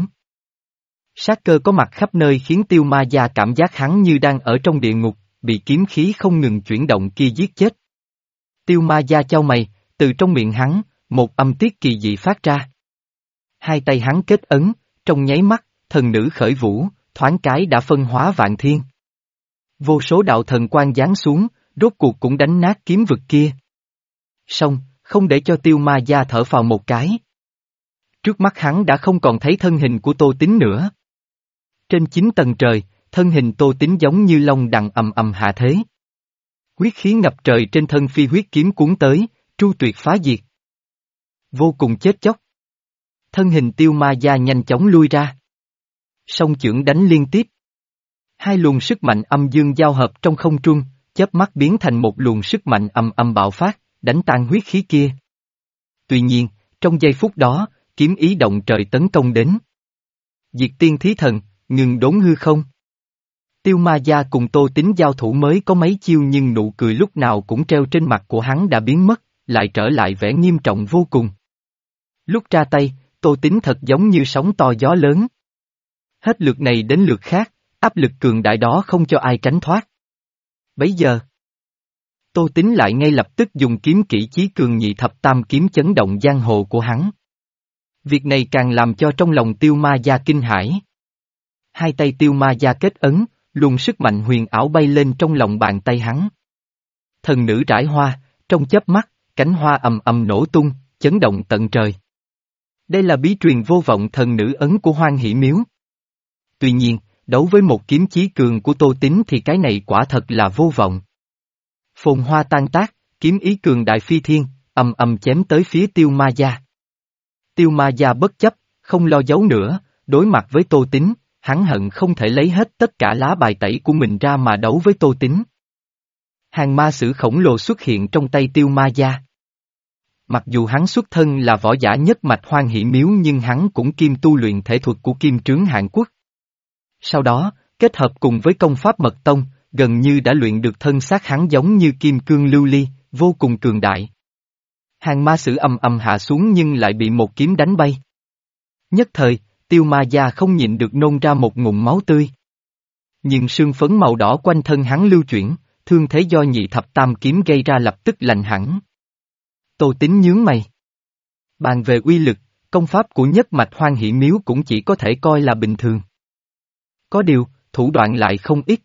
Sát cơ có mặt khắp nơi khiến Tiêu Ma Gia cảm giác hắn như đang ở trong địa ngục, bị kiếm khí không ngừng chuyển động kia giết chết. Tiêu Ma Gia chau mày, từ trong miệng hắn, một âm tiết kỳ dị phát ra. Hai tay hắn kết ấn, trong nháy mắt, thần nữ khởi vũ, thoáng cái đã phân hóa vạn thiên. Vô số đạo thần quang giáng xuống, rốt cuộc cũng đánh nát kiếm vực kia. Xong, không để cho Tiêu Ma Gia thở phào một cái. Trước mắt hắn đã không còn thấy thân hình của Tô Tín nữa. Trên chín tầng trời, thân hình Tô Tín giống như long đằng ầm ầm hạ thế. Huyết khí ngập trời trên thân phi huyết kiếm cuốn tới, tru tuyệt phá diệt. Vô cùng chết chóc. Thân hình Tiêu Ma Gia nhanh chóng lui ra. Song chưởng đánh liên tiếp. Hai luồng sức mạnh âm dương giao hợp trong không trung, chớp mắt biến thành một luồng sức mạnh ầm ầm bạo phát, đánh tan huyết khí kia. Tuy nhiên, trong giây phút đó, kiếm ý động trời tấn công đến. Diệt tiên thí thần, ngừng đốn hư không. Tiêu Ma Gia cùng Tô Tín giao thủ mới có mấy chiêu nhưng nụ cười lúc nào cũng treo trên mặt của hắn đã biến mất, lại trở lại vẻ nghiêm trọng vô cùng. Lúc ra tay, Tô Tín thật giống như sóng to gió lớn. Hết lượt này đến lượt khác, áp lực cường đại đó không cho ai tránh thoát. Bấy giờ, Tô Tín lại ngay lập tức dùng kiếm kỹ chí cường nhị thập tam kiếm chấn động giang hồ của hắn. Việc này càng làm cho trong lòng Tiêu Ma Gia kinh hãi. Hai tay Tiêu Ma Gia kết ấn, luồng sức mạnh huyền ảo bay lên trong lòng bàn tay hắn. Thần nữ rải hoa, trong chớp mắt, cánh hoa ầm ầm nổ tung, chấn động tận trời. Đây là bí truyền vô vọng thần nữ ấn của Hoan Hỷ Miếu. Tuy nhiên, đấu với một kiếm chí cường của Tô Tín thì cái này quả thật là vô vọng. Phồn hoa tan tác, kiếm ý cường đại phi thiên, ầm ầm chém tới phía Tiêu Ma Gia. Tiêu Ma Gia bất chấp, không lo giấu nữa, đối mặt với Tô Tín, hắn hận không thể lấy hết tất cả lá bài tẩy của mình ra mà đấu với Tô Tín. Hàng ma sử khổng lồ xuất hiện trong tay Tiêu Ma Gia. Mặc dù hắn xuất thân là võ giả nhất mạch Hoan Hỷ Miếu nhưng hắn cũng kiêm tu luyện thể thuật của Kim Trướng Hàn Quốc. Sau đó, kết hợp cùng với công pháp mật tông, gần như đã luyện được thân xác hắn giống như kim cương lưu ly, vô cùng cường đại. Hàng ma sử ầm ầm hạ xuống nhưng lại bị một kiếm đánh bay. Nhất thời, Tiêu Ma Gia không nhịn được nôn ra một ngụm máu tươi. Nhưng sương phấn màu đỏ quanh thân hắn lưu chuyển, thương thế do nhị thập tam kiếm gây ra lập tức lành hẳn. Tô Tín nhướng mày. Bàn về uy lực, công pháp của nhất mạch Hoan Hỷ Miếu cũng chỉ có thể coi là bình thường. Có điều, thủ đoạn lại không ít.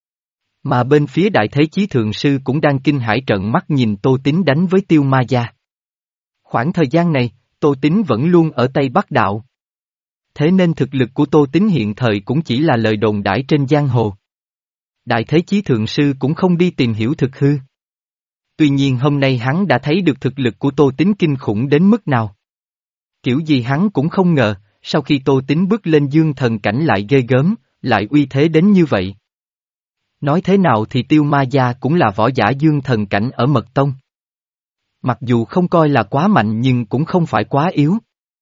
Mà bên phía Đại Thế Chí Thượng Sư cũng đang kinh hãi trợn mắt nhìn Tô Tín đánh với Tiêu Ma Gia. Khoảng thời gian này, Tô Tín vẫn luôn ở Tây Bắc Đạo. Thế nên thực lực của Tô Tín hiện thời cũng chỉ là lời đồn đãi trên giang hồ. Đại Thế Chí Thượng Sư cũng không đi tìm hiểu thực hư. Tuy nhiên hôm nay hắn đã thấy được thực lực của Tô Tín kinh khủng đến mức nào. Kiểu gì hắn cũng không ngờ, sau khi Tô Tín bước lên dương thần cảnh lại ghê gớm, lại uy thế đến như vậy. Nói thế nào thì Tiêu Ma Gia cũng là võ giả dương thần cảnh ở Mật Tông. Mặc dù không coi là quá mạnh nhưng cũng không phải quá yếu.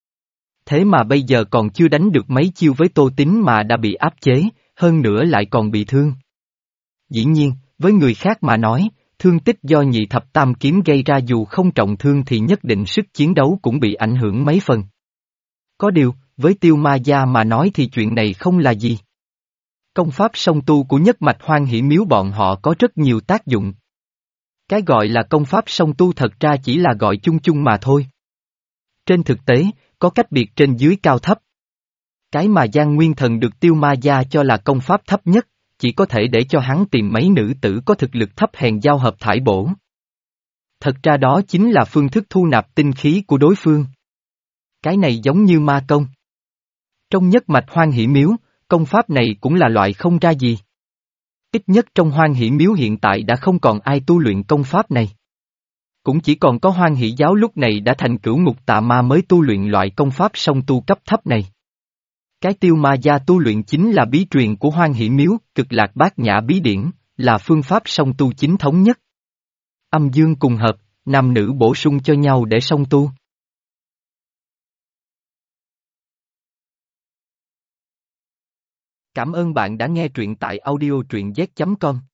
Thế mà bây giờ còn chưa đánh được mấy chiêu với Tô Tín mà đã bị áp chế, hơn nữa lại còn bị thương. Dĩ nhiên, với người khác mà nói, thương tích do nhị thập tam kiếm gây ra dù không trọng thương thì nhất định sức chiến đấu cũng bị ảnh hưởng mấy phần. Có điều, với Tiêu Ma Gia mà nói thì chuyện này không là gì. Công pháp song tu của nhất mạch Hoan Hỷ Miếu bọn họ có rất nhiều tác dụng. Cái gọi là công pháp song tu thật ra chỉ là gọi chung chung mà thôi. Trên thực tế, có cách biệt trên dưới cao thấp. Cái mà Giang Nguyên Thần được Tiêu Ma Gia cho là công pháp thấp nhất, chỉ có thể để cho hắn tìm mấy nữ tử có thực lực thấp hèn giao hợp thải bổ. Thật ra đó chính là phương thức thu nạp tinh khí của đối phương. Cái này giống như ma công. Trong nhất mạch Hoan Hỷ Miếu, công pháp này cũng là loại không ra gì. Ít nhất trong Hoan Hỷ Miếu hiện tại đã không còn ai tu luyện công pháp này. Cũng chỉ còn có Hoan Hỷ Giáo lúc này đã thành cửu ngục tà ma mới tu luyện loại công pháp song tu cấp thấp này. Cái Tiêu Ma Gia tu luyện chính là bí truyền của Hoan Hỷ Miếu, Cực Lạc Bát Nhã Bí Điển, là phương pháp song tu chính thống nhất. Âm dương cùng hợp, nam nữ bổ sung cho nhau để song tu. Cảm ơn bạn đã nghe truyện tại audio truyện z chấm com.